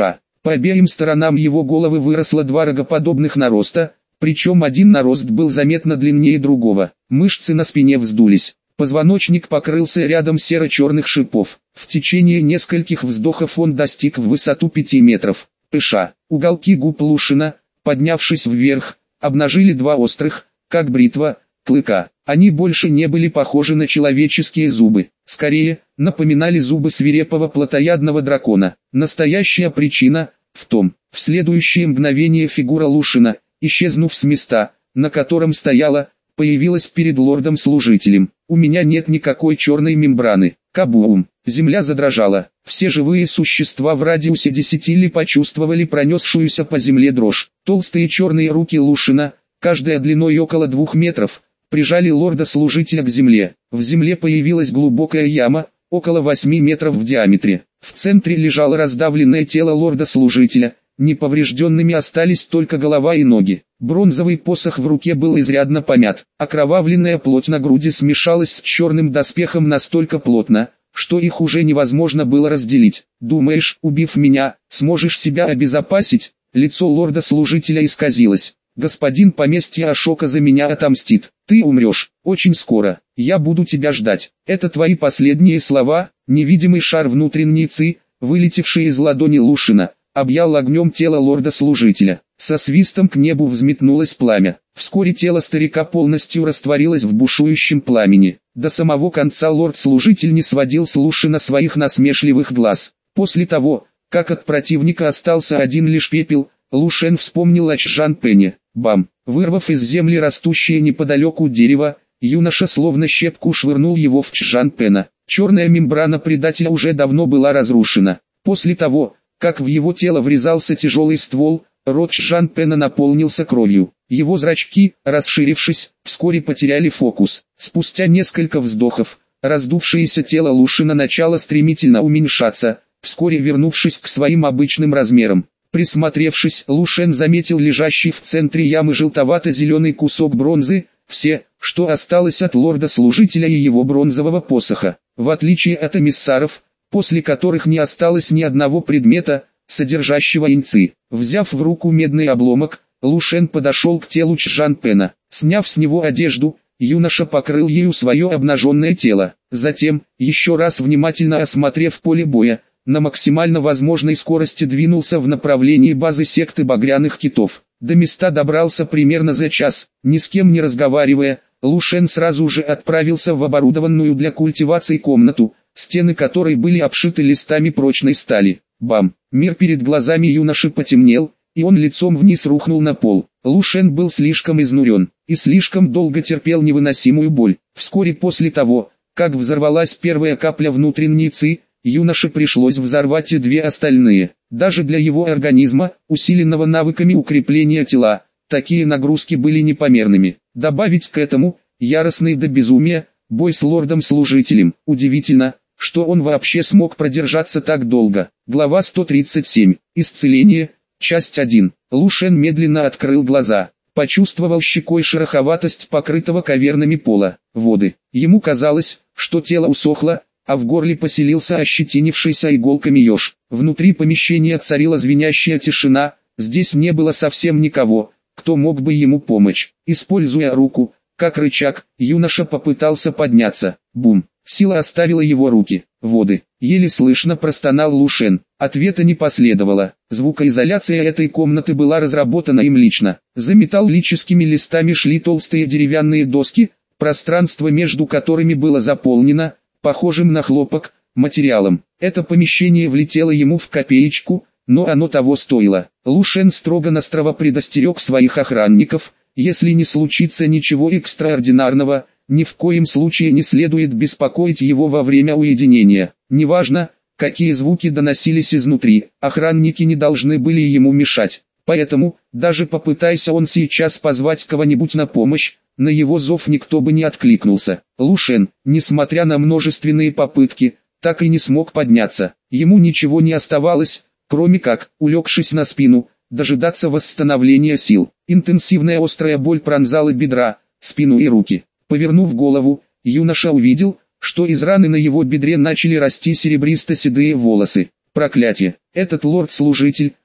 По обеим сторонам его головы выросло два рогоподобных нароста, причем один нарост был заметно длиннее другого. Мышцы на спине вздулись. Позвоночник покрылся рядом серо-черных шипов. В течение нескольких вздохов он достиг в высоту 5 метров. Пыша. Уголки губ Лушина, поднявшись вверх, обнажили два острых, как бритва, клыка. Они больше не были похожи на человеческие зубы. Скорее, напоминали зубы свирепого плотоядного дракона. Настоящая причина в том, в следующее мгновение фигура Лушина, исчезнув с места, на котором стояла, появилась перед лордом-служителем. «У меня нет никакой черной мембраны». Кабум! Земля задрожала. Все живые существа в радиусе 10 ли почувствовали пронесшуюся по земле дрожь. Толстые черные руки Лушина, каждая длиной около 2 метров, прижали лорда-служителя к земле. В земле появилась глубокая яма, около 8 метров в диаметре. В центре лежало раздавленное тело лорда-служителя. Неповрежденными остались только голова и ноги. Бронзовый посох в руке был изрядно помят. Окровавленная плоть на груди смешалась с черным доспехом настолько плотно, что их уже невозможно было разделить. «Думаешь, убив меня, сможешь себя обезопасить?» Лицо лорда-служителя исказилось. «Господин поместья Ашока за меня отомстит. Ты умрешь, очень скоро. Я буду тебя ждать». Это твои последние слова. Невидимый шар внутренней ци, вылетевший из ладони Лушина, объял огнем тело лорда-служителя. Со свистом к небу взметнулось пламя. Вскоре тело старика полностью растворилось в бушующем пламени. До самого конца лорд-служитель не сводил с Лушина своих насмешливых глаз. После того, как от противника остался один лишь пепел, Лушен вспомнил о Чжан Пене. Бам! Вырвав из земли растущее неподалеку дерево, юноша словно щепку швырнул его в Чжан Пена. Черная мембрана предателя уже давно была разрушена. После того, как в его тело врезался тяжелый ствол, рот Чжан Пена наполнился кровью. Его зрачки, расширившись, вскоре потеряли фокус. Спустя несколько вздохов, раздувшееся тело Лушина начало стремительно уменьшаться, вскоре вернувшись к своим обычным размерам. Присмотревшись, Лушен заметил лежащий в центре ямы желтовато-зеленый кусок бронзы, все, что осталось от лорда-служителя и его бронзового посоха. В отличие от эмиссаров, после которых не осталось ни одного предмета, содержащего иньци. Взяв в руку медный обломок, Лушен подошел к телу Чжан Пена. Сняв с него одежду, юноша покрыл ею свое обнаженное тело. Затем, еще раз внимательно осмотрев поле боя, на максимально возможной скорости двинулся в направлении базы секты багряных китов. До места добрался примерно за час. Ни с кем не разговаривая, Лушен сразу же отправился в оборудованную для культивации комнату, стены которой были обшиты листами прочной стали. Бам! Мир перед глазами юноши потемнел, и он лицом вниз рухнул на пол. Лушен был слишком изнурен, и слишком долго терпел невыносимую боль. Вскоре после того, как взорвалась первая капля внутренней ци, юноше пришлось взорвать и две остальные. Даже для его организма, усиленного навыками укрепления тела, такие нагрузки были непомерными. Добавить к этому, яростный до безумия, бой с лордом-служителем. Удивительно, что он вообще смог продержаться так долго. Глава 137. Исцеление. Часть 1. Лушен медленно открыл глаза. Почувствовал щекой шероховатость покрытого кавернами пола. Воды. Ему казалось, что тело усохло, а в горле поселился ощетинившийся иголками еж. Внутри помещения царила звенящая тишина, здесь не было совсем никого, кто мог бы ему помочь. Используя руку, как рычаг, юноша попытался подняться. Бум! Сила оставила его руки. Воды. Еле слышно простонал Лушен. Ответа не последовало. Звукоизоляция этой комнаты была разработана им лично. За металлическими листами шли толстые деревянные доски, пространство между которыми было заполнено, похожим на хлопок, материалом. Это помещение влетело ему в копеечку, но оно того стоило. Лушен строго-настрого предостерег своих охранников: если не случится ничего экстраординарного, ни в коем случае не следует беспокоить его во время уединения. Неважно, какие звуки доносились изнутри, охранники не должны были ему мешать. Поэтому, даже попытайся он сейчас позвать кого-нибудь на помощь, на его зов никто бы не откликнулся. Лушен, несмотря на множественные попытки, так и не смог подняться. Ему ничего не оставалось, кроме как, улегшись на спину, дожидаться восстановления сил. Интенсивная острая боль пронзала бедра, спину и руки. Повернув голову, юноша увидел, что из раны на его бедре начали расти серебристо-седые волосы. Проклятие! Этот лорд-служитель,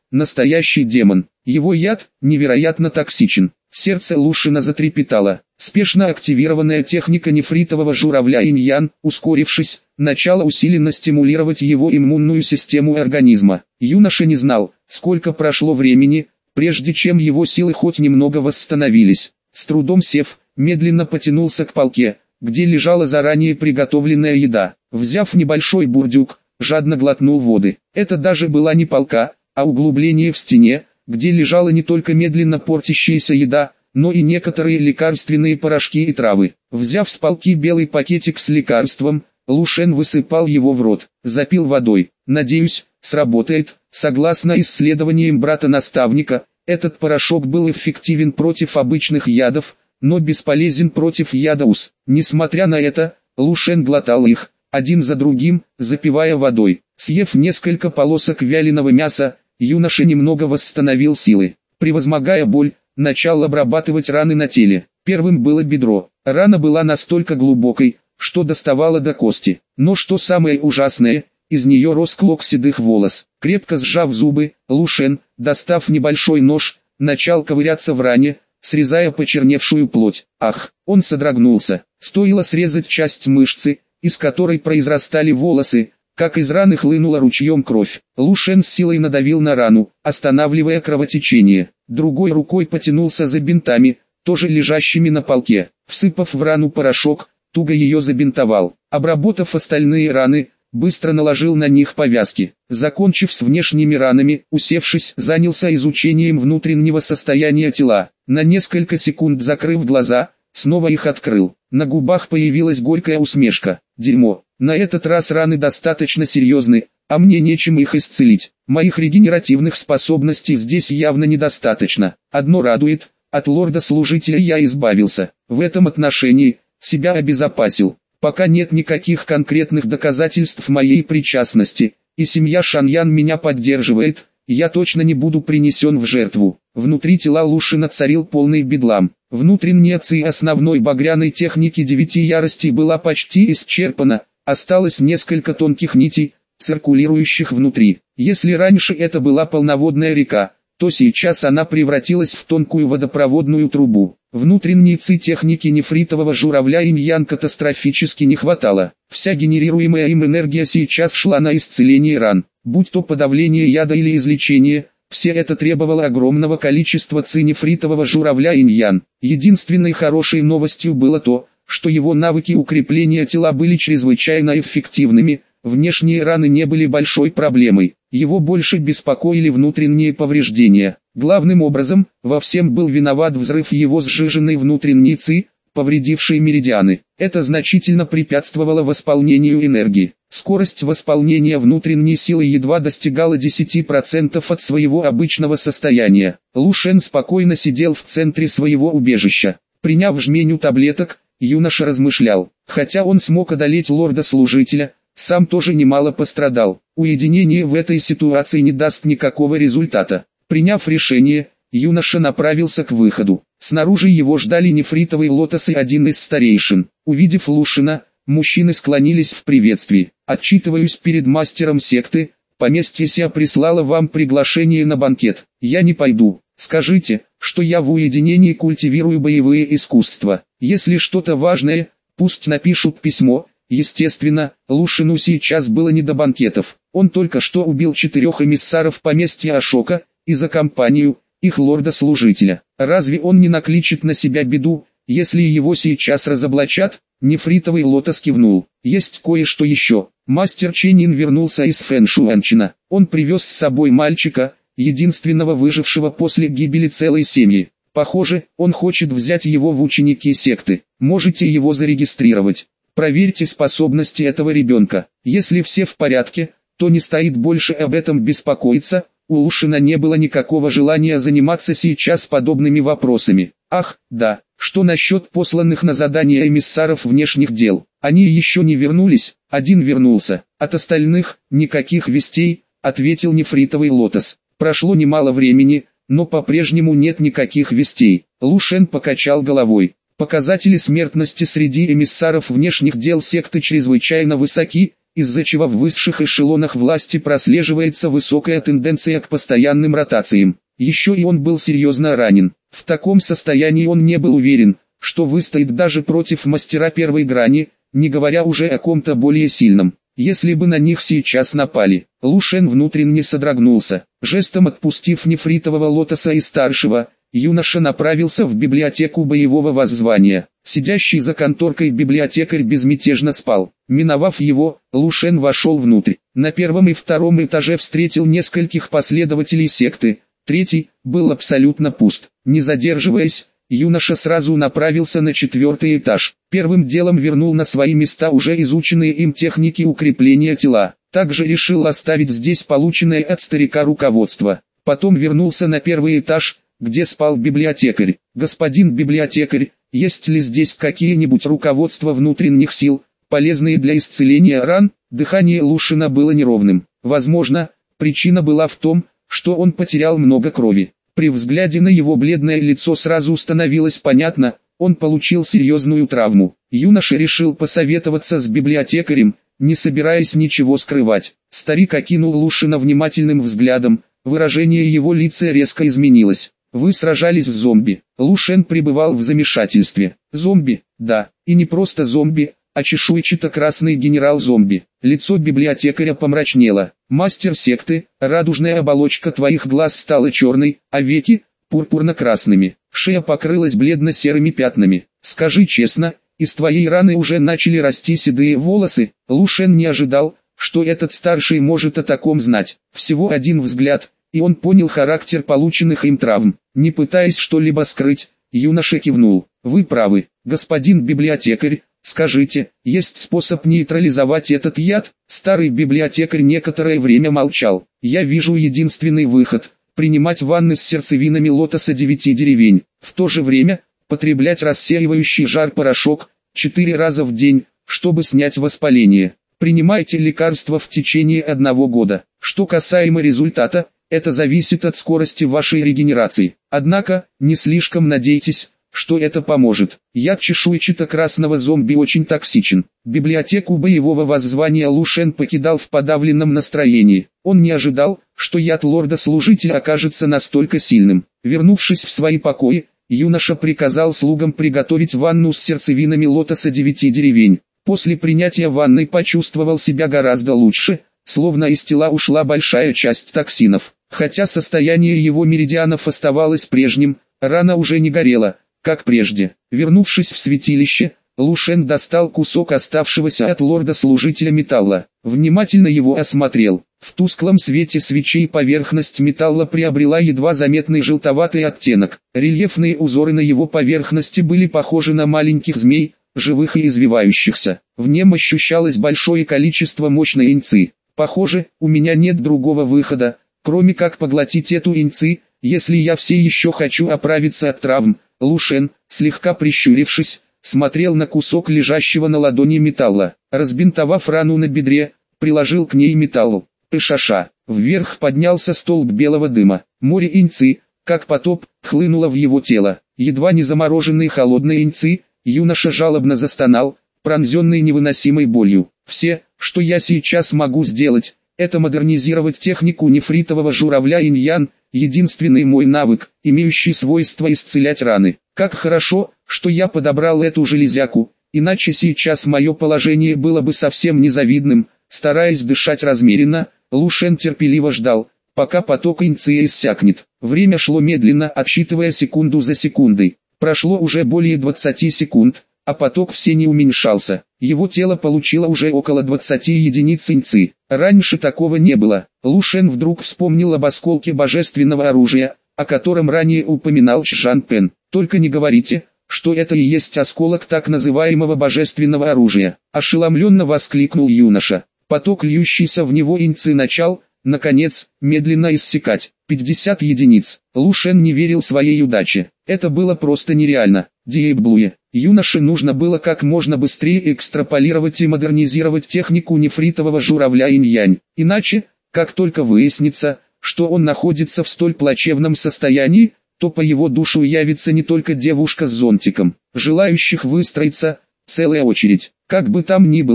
настоящий демон. Его яд невероятно токсичен. Сердце Лушина затрепетало. Спешно активированная техника нефритового журавля инь-ян, ускорившись, начала усиленно стимулировать его иммунную систему организма. Юноша не знал, сколько прошло времени, прежде чем его силы хоть немного восстановились. С трудом сев, медленно потянулся к полке, где лежала заранее приготовленная еда. Взяв небольшой бурдюк, жадно глотнул воды. Это даже была не полка, а углубление в стене, где лежала не только медленно портящаяся еда, но и некоторые лекарственные порошки и травы. Взяв с полки белый пакетик с лекарством, Лушен высыпал его в рот, запил водой. «Надеюсь, сработает». Согласно исследованиям брата-наставника, этот порошок был эффективен против обычных ядов, но бесполезен против яда ус. Несмотря на это, Лушен глотал их, один за другим, запивая водой. Съев несколько полосок вяленого мяса, юноша немного восстановил силы. Превозмогая боль, начал обрабатывать раны на теле. Первым было бедро. Рана была настолько глубокой, что доставала до кости. Но что самое ужасное, из нее рос клок седых волос. Крепко сжав зубы, Лушен, достав небольшой нож, начал ковыряться в ране, срезая почерневшую плоть. Ах, он содрогнулся. Стоило срезать часть мышцы, из которой произрастали волосы, как из раны хлынула ручьем кровь. Лушен с силой надавил на рану, останавливая кровотечение. Другой рукой потянулся за бинтами, тоже лежащими на полке. Всыпав в рану порошок, туго ее забинтовал. Обработав остальные раны, быстро наложил на них повязки. Закончив с внешними ранами, усевшись, занялся изучением внутреннего состояния тела. На несколько секунд закрыв глаза, снова их открыл. На губах появилась горькая усмешка. Дерьмо. На этот раз раны достаточно серьезны, а мне нечем их исцелить. Моих регенеративных способностей здесь явно недостаточно. Одно радует, от лорда-служителя я избавился. В этом отношении, себя обезопасил. Пока нет никаких конкретных доказательств моей причастности, и семья Шаньян меня поддерживает, я точно не буду принесен в жертву. Внутри тела Лушина царил полный бедлам. Внутренняя ци основной багряной техники 9 яростей была почти исчерпана, осталось несколько тонких нитей, циркулирующих внутри. Если раньше это была полноводная река, то сейчас она превратилась в тонкую водопроводную трубу. Внутренней ци техники нефритового журавля инь-ян катастрофически не хватало. Вся генерируемая им энергия сейчас шла на исцеление ран, будь то подавление яда или излечение. Все это требовало огромного количества ци нефритового журавля инь-ян. Единственной хорошей новостью было то, что его навыки укрепления тела были чрезвычайно эффективными, внешние раны не были большой проблемой, его больше беспокоили внутренние повреждения. Главным образом, во всем был виноват взрыв его сжиженной внутренней ци, повредившей меридианы. Это значительно препятствовало восполнению энергии. Скорость восполнения внутренней силы едва достигала 10% от своего обычного состояния. Лушен спокойно сидел в центре своего убежища. Приняв жменю таблеток, юноша размышлял. Хотя он смог одолеть лорда-служителя, сам тоже немало пострадал. Уединение в этой ситуации не даст никакого результата. Приняв решение, юноша направился к выходу. Снаружи его ждали нефритовые лотосы, один из старейшин. Увидев Лушина, мужчины склонились в приветствии. «Отчитываюсь перед мастером секты, поместье Ся прислало вам приглашение на банкет. Я не пойду. Скажите, что я в уединении культивирую боевые искусства. Если что-то важное, пусть напишут письмо». Естественно, Лушину сейчас было не до банкетов. Он только что убил 4 эмиссаров поместья Ашока, и за компанию, их лорда-служителя. Разве он не накличет на себя беду, если его сейчас разоблачат? Нефритовый лотос кивнул. Есть кое-что еще. Мастер Ченин вернулся из Фэншуанчина. Он привез с собой мальчика, единственного выжившего после гибели целой семьи. Похоже, он хочет взять его в ученики секты. Можете его зарегистрировать. Проверьте способности этого ребенка. Если все в порядке, то не стоит больше об этом беспокоиться. У Лушина не было никакого желания заниматься сейчас подобными вопросами. Ах, да, что насчет посланных на задание эмиссаров внешних дел? Они еще не вернулись, один вернулся. От остальных, никаких вестей, ответил нефритовый лотос. Прошло немало времени, но по-прежнему нет никаких вестей. Лушен покачал головой. Показатели смертности среди эмиссаров внешних дел секты чрезвычайно высоки, из-за чего в высших эшелонах власти прослеживается высокая тенденция к постоянным ротациям. Еще и он был серьезно ранен. В таком состоянии он не был уверен, что выстоит даже против мастера первой грани, не говоря уже о ком-то более сильном. Если бы на них сейчас напали, Лу Шен внутренне содрогнулся. Жестом отпустив нефритового лотоса и старшего, юноша направился в библиотеку боевого воззвания. Сидящий за конторкой библиотекарь безмятежно спал. Миновав его, Лу Шен вошел внутрь. На первом и втором этаже встретил нескольких последователей секты. Третий был абсолютно пуст. Не задерживаясь, юноша сразу направился на 4-й этаж. Первым делом вернул на свои места уже изученные им техники укрепления тела. Также решил оставить здесь полученное от старика руководство. Потом вернулся на 1-й этаж, где спал библиотекарь. «Господин библиотекарь, есть ли здесь какие-нибудь руководства внутренних сил, полезные для исцеления ран?» Дыхание Лу Шена было неровным. Возможно, причина была в том, что он потерял много крови. При взгляде на его бледное лицо сразу становилось понятно, он получил серьезную травму. Юноша решил посоветоваться с библиотекарем, не собираясь ничего скрывать. Старик окинул Лу Шена внимательным взглядом, выражение его лица резко изменилось. «Вы сражались с зомби». Лу Шен пребывал в замешательстве. «Зомби? Да, и не просто зомби, а чешуйчато-красный генерал-зомби». Лицо библиотекаря помрачнело. «Мастер секты, радужная оболочка твоих глаз стала черной, а веки – пурпурно-красными. Шея покрылась бледно-серыми пятнами. Скажи честно, из твоей раны уже начали расти седые волосы?» Лу Шен не ожидал, что этот старший может о таком знать. Всего один взгляд, и он понял характер полученных им травм. Не пытаясь что-либо скрыть, юноша кивнул. «Вы правы, господин библиотекарь. Скажите, есть способ нейтрализовать этот яд?» Старый библиотекарь некоторое время молчал. «Я вижу единственный выход – принимать ванны с сердцевинами лотоса 9 деревень. В то же время, потреблять рассеивающий жар порошок 4 раза в день, чтобы снять воспаление. Принимайте лекарства в течение 1 года. Что касаемо результата, это зависит от скорости вашей регенерации. Однако, не слишком надейтесь, что это поможет. Яд чешуйчато-красного зомби очень токсичен». Библиотеку боевого воззвания Лу Шен покидал в подавленном настроении. Он не ожидал, что яд лорда-служителя окажется настолько сильным. Вернувшись в свои покои, юноша приказал слугам приготовить ванну с сердцевинами лотоса 9 деревень. После принятия ванны почувствовал себя гораздо лучше, словно из тела ушла большая часть токсинов. Хотя состояние его меридианов оставалось прежним, рана уже не горела, как прежде. Вернувшись в святилище, Лу Шен достал кусок оставшегося от лорда-служителя металла. Внимательно его осмотрел. В тусклом свете свечей поверхность металла приобрела едва заметный желтоватый оттенок. Рельефные узоры на его поверхности были похожи на маленьких змей, живых и извивающихся. В нем ощущалось большое количество мощной иньци. «Похоже, у меня нет другого выхода, кроме как поглотить эту иньци, если я все еще хочу оправиться от травм». Лу Шен, слегка прищурившись, смотрел на кусок лежащего на ладони металла. Разбинтовав рану на бедре, приложил к ней металл. Пышаша. Вверх поднялся столб белого дыма. Море иньци, как потоп, хлынуло в его тело. Едва не замороженный холодной иньци, юноша жалобно застонал, пронзенный невыносимой болью. «Все, что я сейчас могу сделать, это модернизировать технику нефритового журавля инь-ян, единственный мой навык, имеющий свойство исцелять раны. Как хорошо, что я подобрал эту железяку, иначе сейчас мое положение было бы совсем незавидным». Стараясь дышать размеренно, Лу Шен терпеливо ждал, пока поток иньци иссякнет. Время шло медленно, отсчитывая секунду за секундой. Прошло уже более 20 секунд, а поток все не уменьшался. Его тело получило уже около 20 единиц иньци. Раньше такого не было. Лу Шен вдруг вспомнил об осколке божественного оружия, о котором ранее упоминал Чжан Пен. «Только не говорите, что это и есть осколок так называемого божественного оружия», — ошеломленно воскликнул юноша. Поток, льющийся в него иньци, начал, наконец, медленно иссякать. 50 единиц. Лу Шен не верил своей удаче. Это было просто нереально. Диэбблуе. Юноше нужно было как можно быстрее экстраполировать и модернизировать технику нефритового журавля инь-янь. Иначе, как только выяснится, что он находится в столь плачевном состоянии, то по его душу явится не только девушка с зонтиком. Желающих выстроиться, целая очередь. Как бы там ни было,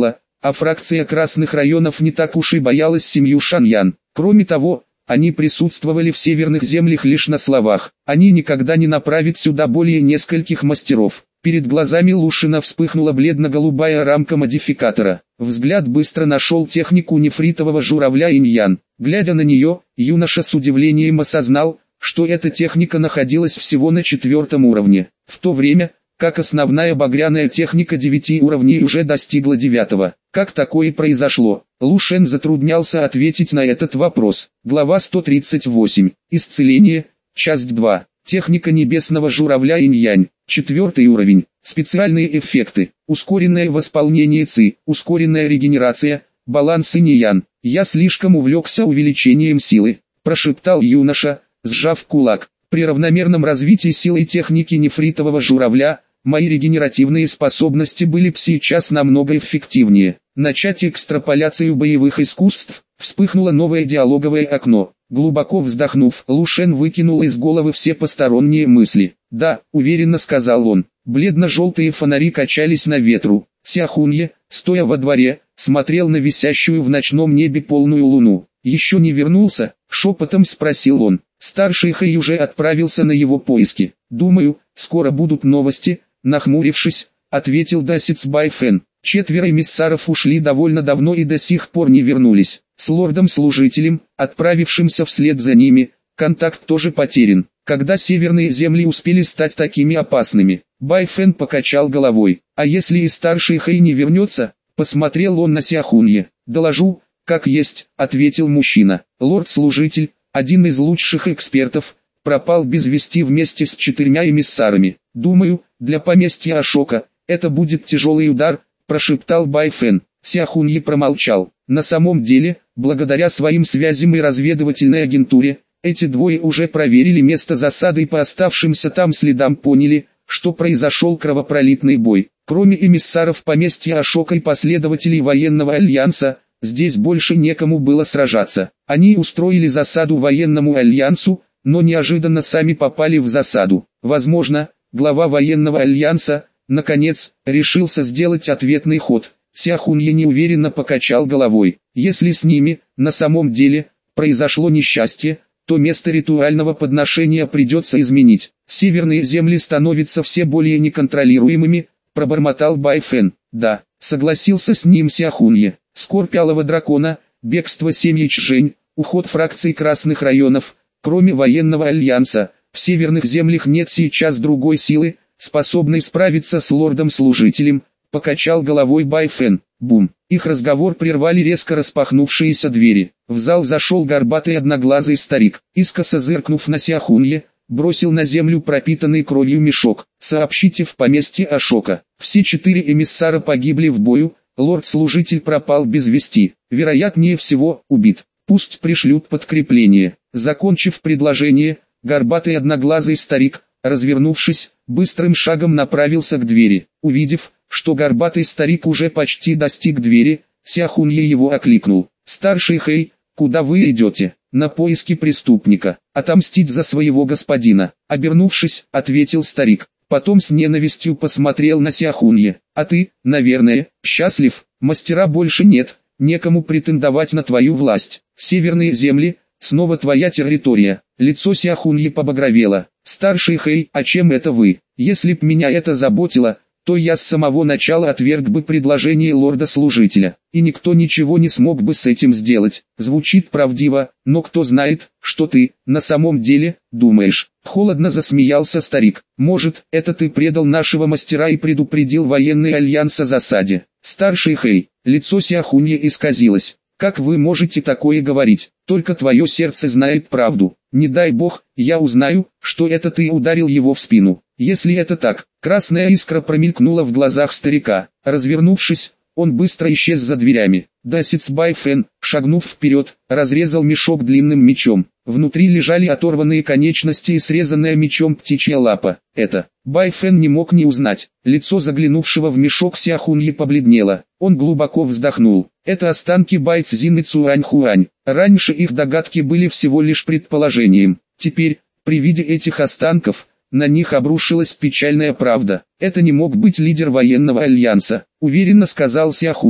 а фракция красных районов не так уж и боялась семью Шаньян. Кроме того, они присутствовали в северных землях лишь на словах. Они никогда не направят сюда более нескольких мастеров. Перед глазами Лушина вспыхнула бледно-голубая рамка модификатора. Взгляд быстро нашел технику нефритового журавля Иньян. Глядя на нее, юноша с удивлением осознал, что эта техника находилась всего на 4-м уровне, в то время, как основная багряная техника 9 уровней уже достигла 9-го. Как такое произошло? Лушен затруднялся ответить на этот вопрос. Глава 138. Исцеление. Часть 2. Техника небесного журавля Инь-Янь. 4-й уровень. Специальные эффекты. Ускоренное восполнение ЦИ. Ускоренная регенерация. Баланс Инь-Ян. Я слишком увлекся увеличением силы, прошептал юноша, сжав кулак. При равномерном развитии силы техники нефритового журавля, мои регенеративные способности были б сейчас намного эффективнее. Начать экстраполяцию боевых искусств. Вспыхнуло новое диалоговое окно. Глубоко вздохнув, Лушен выкинул из головы все посторонние мысли. «Да», — уверенно сказал он. Бледно-желтые фонари качались на ветру. Сяхунье, стоя во дворе, смотрел на висящую в ночном небе полную луну. «Еще не вернулся?» — шепотом спросил он. Старший Хэй уже отправился на его поиски. «Думаю, скоро будут новости», — нахмурившись, ответил Дасиц Байфен. 4 эмиссаров ушли довольно давно и до сих пор не вернулись. С лордом-служителем, отправившимся вслед за ними, контакт тоже потерян. Когда северные земли успели стать такими опасными? Байфен покачал головой. А если и старший Хэй не вернется? Посмотрел он на Сяхунье. «Доложу, как есть», — ответил мужчина. Лорд-служитель, один из лучших экспертов, пропал без вести вместе с 4 эмиссарами. «Думаю, для поместья Ашока это будет тяжелый удар», — прошептал Байфен. Сяхунье промолчал. На самом деле, благодаря своим связям и разведывательной агентуре, эти двое уже проверили место засады и по оставшимся там следам поняли, что произошел кровопролитный бой. Кроме эмиссаров поместья Ашока и последователей военного альянса, здесь больше некому было сражаться. Они устроили засаду военному альянсу, но неожиданно сами попали в засаду. Возможно, глава военного альянса, наконец, решился сделать ответный ход. Сяхунье неуверенно покачал головой. Если с ними, на самом деле, произошло несчастье, то место ритуального подношения придется изменить. Северные земли становятся все более неконтролируемыми, пробормотал Байфен. Да, согласился с ним Сяхунье. Скорбь Алого Дракона, бегство семьи Чжэнь, уход фракций красных районов, кроме военного альянса, в северных землях нет сейчас другой силы, способной справиться с лордом-служителем, покачал головой Байфен. Бум. Их разговор прервали резко распахнувшиеся двери. В зал зашел горбатый одноглазый старик. Искоса зыркнув на Сяхунье, бросил на землю пропитанный кровью мешок. «Сообщите в поместье Ашока. Все 4 эмиссара погибли в бою, лорд-служитель пропал без вести. Вероятнее всего, убит. Пусть пришлют подкрепление». Закончив предложение, горбатый одноглазый старик, развернувшись, быстрым шагом направился к двери. Увидев, что горбатый старик уже почти достиг двери, Сяхунье его окликнул. «Старший Хэй, куда вы идете?» «На поиски преступника. Отомстить за своего господина». Обернувшись, ответил старик. Потом с ненавистью посмотрел на Сяхунье. «А ты, наверное, счастлив? Мастера больше нет, некому претендовать на твою власть. Северные земли, снова твоя территория». Лицо Сяхуньи побагровело. «Старший Хэй, а чем это вы? Если б меня это заботило, то я с самого начала отверг бы предложение лорда-служителя, и никто ничего не смог бы с этим сделать». Звучит правдиво, но кто знает, что ты, на самом деле, думаешь. Холодно засмеялся старик. «Может, это ты предал нашего мастера и предупредил военный альянс о засаде?» Старший Хэй, лицо Сяхуньи исказилось. «Как вы можете такое говорить? Только твое сердце знает правду. Не дай бог, я узнаю, что это ты ударил его в спину. Если это так». Красная искра промелькнула в глазах старика. Развернувшись, он быстро исчез за дверями. Дасиц Байфен, шагнув вперед, разрезал мешок длинным мечом. Внутри лежали оторванные конечности и срезанная мечом птичья лапа. Это Байфен не мог не узнать. Лицо заглянувшего в мешок Сяхуньи побледнело. Он глубоко вздохнул. Это останки Байцзин и Цуань-Хуань. Раньше их догадки были всего лишь предположением. Теперь, при виде этих останков, на них обрушилась печальная правда. «Это не мог быть лидер военного альянса», — уверенно сказал Сяхунье.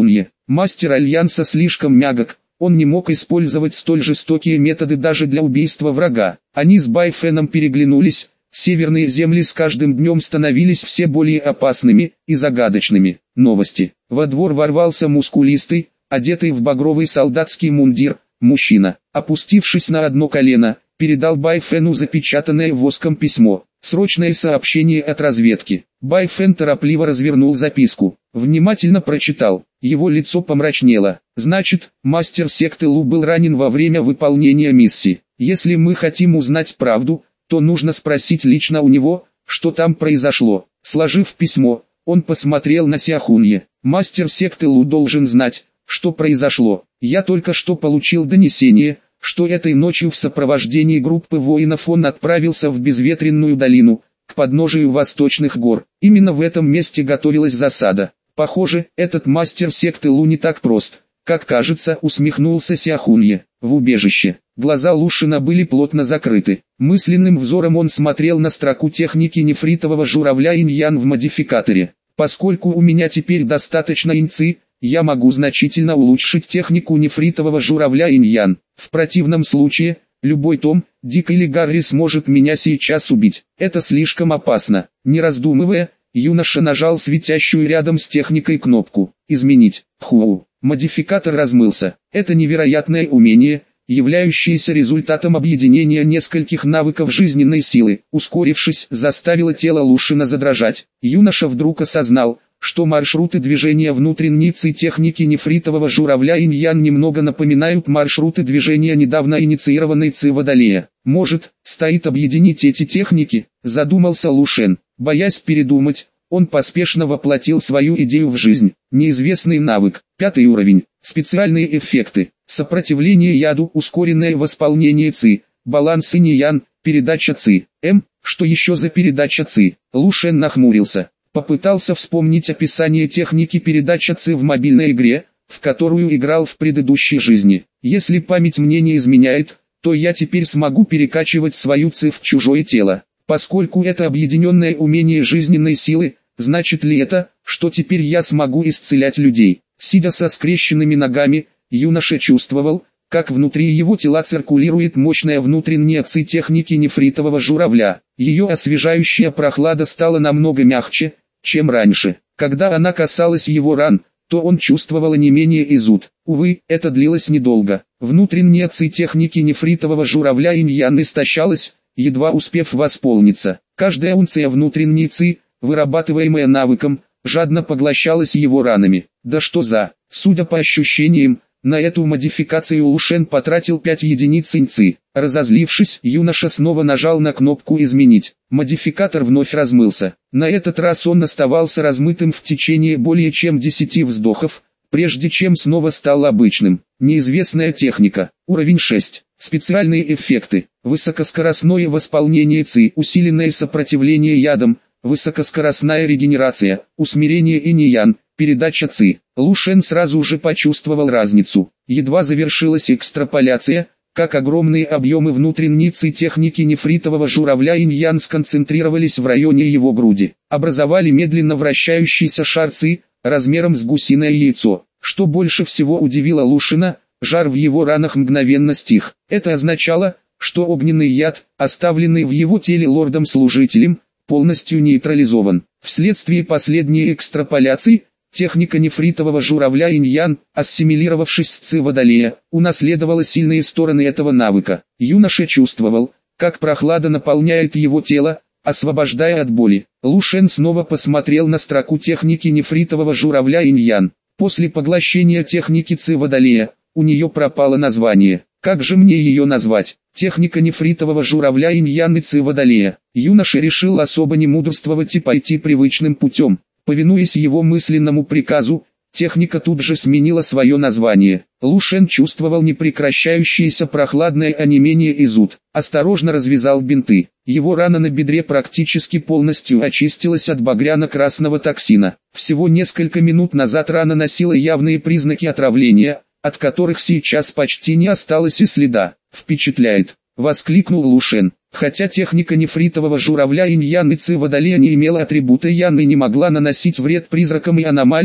Мастер Альянса слишком мягок, он не мог использовать столь жестокие методы даже для убийства врага. Они с Байфеном переглянулись, северные земли с каждым днем становились все более опасными и загадочными. Новости. Во двор ворвался мускулистый, одетый в багровый солдатский мундир, мужчина. Опустившись на одно колено, передал Байфену запечатанное воском письмо. Срочное сообщение от разведки. Байфен торопливо развернул записку. Внимательно прочитал. Его лицо помрачнело. Значит, мастер секты Лу был ранен во время выполнения миссии. Если мы хотим узнать правду, то нужно спросить лично у него, что там произошло. Сложив письмо, он посмотрел на Сяхунье. Мастер секты Лу должен знать, что произошло. Я только что получил донесение, что этой ночью в сопровождении группы воинов он отправился в безветренную долину, к подножию восточных гор. Именно в этом месте готовилась засада. Похоже, этот мастер секты Лу не так прост, как кажется, усмехнулся Сяхунье. В убежище. Глаза Лушина были плотно закрыты. Мысленным взором он смотрел на строку техники нефритового журавля инь-ян в модификаторе. Поскольку у меня теперь достаточно инци, я могу значительно улучшить технику нефритового журавля инь-ян. В противном случае, любой Том, Дик или Гарри сможет меня сейчас убить. Это слишком опасно. Не раздумывая, юноша нажал светящую рядом с техникой кнопку «Изменить». Ху. Модификатор размылся. Это невероятное умение, являющееся результатом объединения нескольких навыков жизненной силы, ускорившись, заставило тело Лушина задрожать. Юноша вдруг осознал, что маршруты движения внутренней ци техники нефритового журавля инь-ян немного напоминают маршруты движения недавно инициированной ци Водолея. Может, стоит объединить эти техники, задумался Лушен. Боясь передумать, он поспешно воплотил свою идею в жизнь. Неизвестный навык, 5 уровень, специальные эффекты, сопротивление яду, ускоренное восполнение ци, баланс инь-ян, передача ци. Что еще за передача ци? Лушен нахмурился. Попытался вспомнить описание техники передачи ци в мобильной игре, в которую играл в предыдущей жизни. Если память мне не изменяет, то я теперь смогу перекачивать свою ци в чужое тело. Поскольку это объединенное умение жизненной силы, значит ли это, что теперь я смогу исцелять людей? Сидя со скрещенными ногами, юноша чувствовал, как внутри его тела циркулирует мощная внутренняя ци техники нефритового журавля. Ее освежающая прохлада стала намного мягче, чем раньше. Когда она касалась его ран, то он чувствовал не менее зуд. Увы, это длилось недолго. Внутренняя ци техники нефритового журавля инь-ян истощалась, едва успев восполниться. Каждая унция внутренней ци, вырабатываемая навыком, жадно поглощалась его ранами. Да что за... Судя по ощущениям, на эту модификацию Лушен потратил 5 единиц инци. Разозлившись, юноша снова нажал на кнопку «Изменить». Модификатор вновь размылся. На этот раз он оставался размытым в течение более чем 10 вздохов, прежде чем снова стал обычным. Неизвестная техника. Уровень 6. Специальные эффекты. Высокоскоростное восполнение ци, усиленное сопротивление ядам, высокоскоростная регенерация, усмирение инь-ян, передача ци. Лушен сразу же почувствовал разницу. Едва завершилась экстраполяция, как огромные объемы внутренней ци техники нефритового журавля инь-ян сконцентрировались в районе его груди. Образовали медленно вращающийся шар ци, размером с гусиное яйцо. Что больше всего удивило Лушина, жар в его ранах мгновенно стих. Это означало, что огненный яд, оставленный в его теле лордом-служителем, полностью нейтрализован. Вследствие последней экстраполяции, техника нефритового журавля инь-ян, ассимилировавшись с ци Водолея, унаследовала сильные стороны этого навыка. Юноша чувствовал, как прохлада наполняет его тело, освобождая от боли. Лушен снова посмотрел на строку техники нефритового журавля инь-ян. После поглощения техники ци Водолея, у нее пропало название. Как же мне ее назвать? Техника нефритового журавля инь-ян и ци Водолея. Юноша решил особо не мудрствовать и пойти привычным путем. Повинуясь его мысленному приказу, техника тут же сменила свое название. Лушен чувствовал непрекращающееся прохладное онемение и зуд. Осторожно развязал бинты. Его рана на бедре практически полностью очистилась от багряно-красного токсина. Всего несколько минут назад рана носила явные признаки отравления, от которых сейчас почти не осталось и следа. «Впечатляет!» — воскликнул Лушен. Хотя техника нефритового журавля инь-ян и ци Водолея не имела атрибута ян и не могла наносить вред призракам и аномалиям,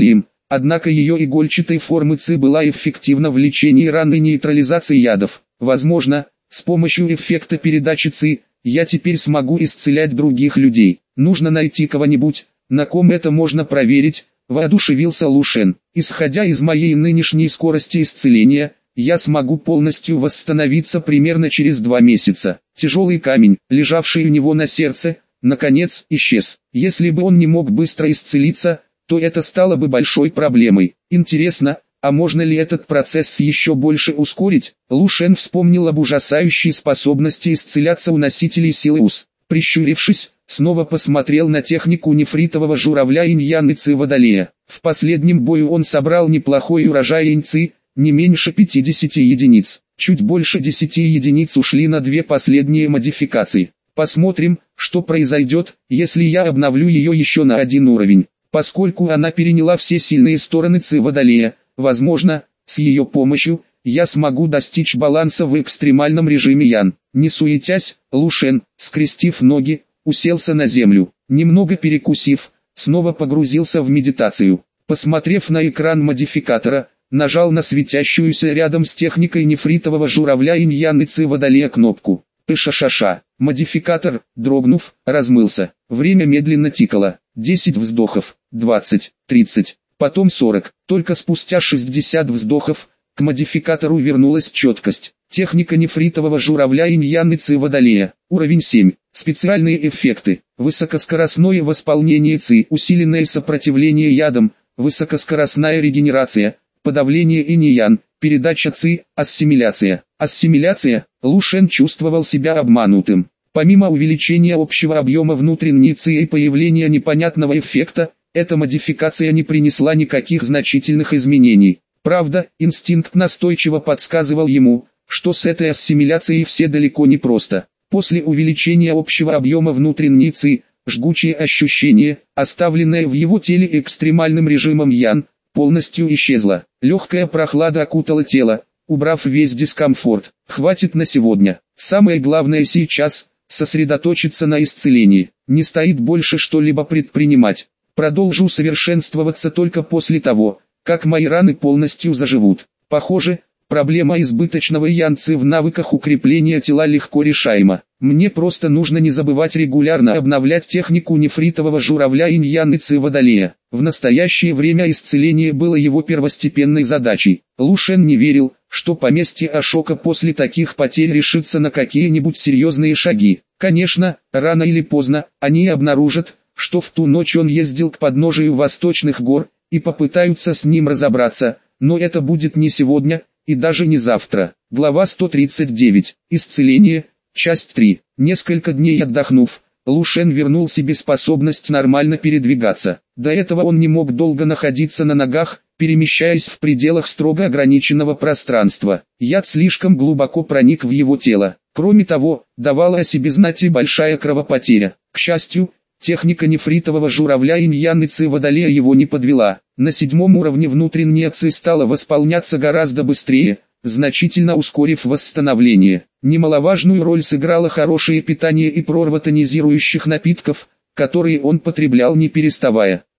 однако ее игольчатой формы ЦИ была эффективна в лечении ран и нейтрализации ядов. Возможно, с помощью эффекта передачи ЦИ, я теперь смогу исцелять других людей. Нужно найти кого-нибудь, на ком это можно проверить, воодушевился Лу Шен. Исходя из моей нынешней скорости исцеления, я смогу полностью восстановиться примерно через 2 месяца. Тяжелый камень, лежавший у него на сердце, наконец исчез. Если бы он не мог быстро исцелиться, то это стало бы большой проблемой. Интересно, а можно ли этот процесс еще больше ускорить? Лу Шен вспомнил об ужасающей способности исцеляться у носителей силы УС. Прищурившись, снова посмотрел на технику нефритового журавля инь-ян и ци водолея. В последнем бою он собрал неплохой урожай инь-ци, не меньше 50 единиц. Чуть больше 10 единиц ушли на 2 последние модификации. Посмотрим, что произойдет, если я обновлю ее еще на 1 уровень. Поскольку она переняла все сильные стороны ци водолея, возможно, с ее помощью, я смогу достичь баланса в экстремальном режиме ян. Не суетясь, Лу Шен, скрестив ноги, уселся на землю. Немного перекусив, снова погрузился в медитацию. Посмотрев на экран модификатора, нажал на светящуюся рядом с техникой нефритового журавля инь-ян и ци водолея кнопку. Пышашаша. Модификатор, дрогнув, размылся. Время медленно тикало. 10 вздохов, 20, 30, потом 40. Только спустя 60 вздохов, к модификатору вернулась четкость. Техника нефритового журавля инь-ян и ци водолея. Уровень 7. Специальные эффекты. Высокоскоростное восполнение ци. Усиленное сопротивление ядам. Высокоскоростная регенерация. Подавление инь-ян. Передача ци. Ассимиляция. Ассимиляция. Лу Шен чувствовал себя обманутым. Помимо увеличения общего объема внутренней ци и появления непонятного эффекта, эта модификация не принесла никаких значительных изменений. Правда, инстинкт настойчиво подсказывал ему, что с этой ассимиляцией все далеко не просто. После увеличения общего объема внутренней ци, жгучее ощущение, оставленное в его теле экстремальным режимом ян, полностью исчезло. Легкая прохлада окутала тело, убрав весь дискомфорт. Хватит на сегодня. Самое главное сейчас – сосредоточиться на исцелении. Не стоит больше что-либо предпринимать. Продолжу совершенствоваться только после того, как мои раны полностью заживут. Похоже, проблема избыточного янцы в навыках укрепления тела легко решаема. Мне просто нужно не забывать регулярно обновлять технику нефритового журавля инь-ян и ци водолея. В настоящее время исцеление было его первостепенной задачей. Лу Шен не верил, что поместье Ашока после таких потерь решится на какие-нибудь серьезные шаги. Конечно, рано или поздно, они обнаружат, что в ту ночь он ездил к подножию восточных гор, и попытаются с ним разобраться, но это будет не сегодня, и даже не завтра. Глава 139. Исцеление. Часть 3. Несколько дней отдохнув, Лу Шен вернул себе способность нормально передвигаться. До этого он не мог долго находиться на ногах, перемещаясь в пределах строго ограниченного пространства. Яд слишком глубоко проник в его тело. Кроме того, давала о себе знать и большая кровопотеря. К счастью, техника нефритового журавля инь-ян и ци водолея его не подвела. На 7-м уровне внутренняя ци стала восполняться гораздо быстрее, значительно ускорив восстановление. Немаловажную роль сыграло хорошее питание и прорва тонизирующих напитков, которые он потреблял не переставая.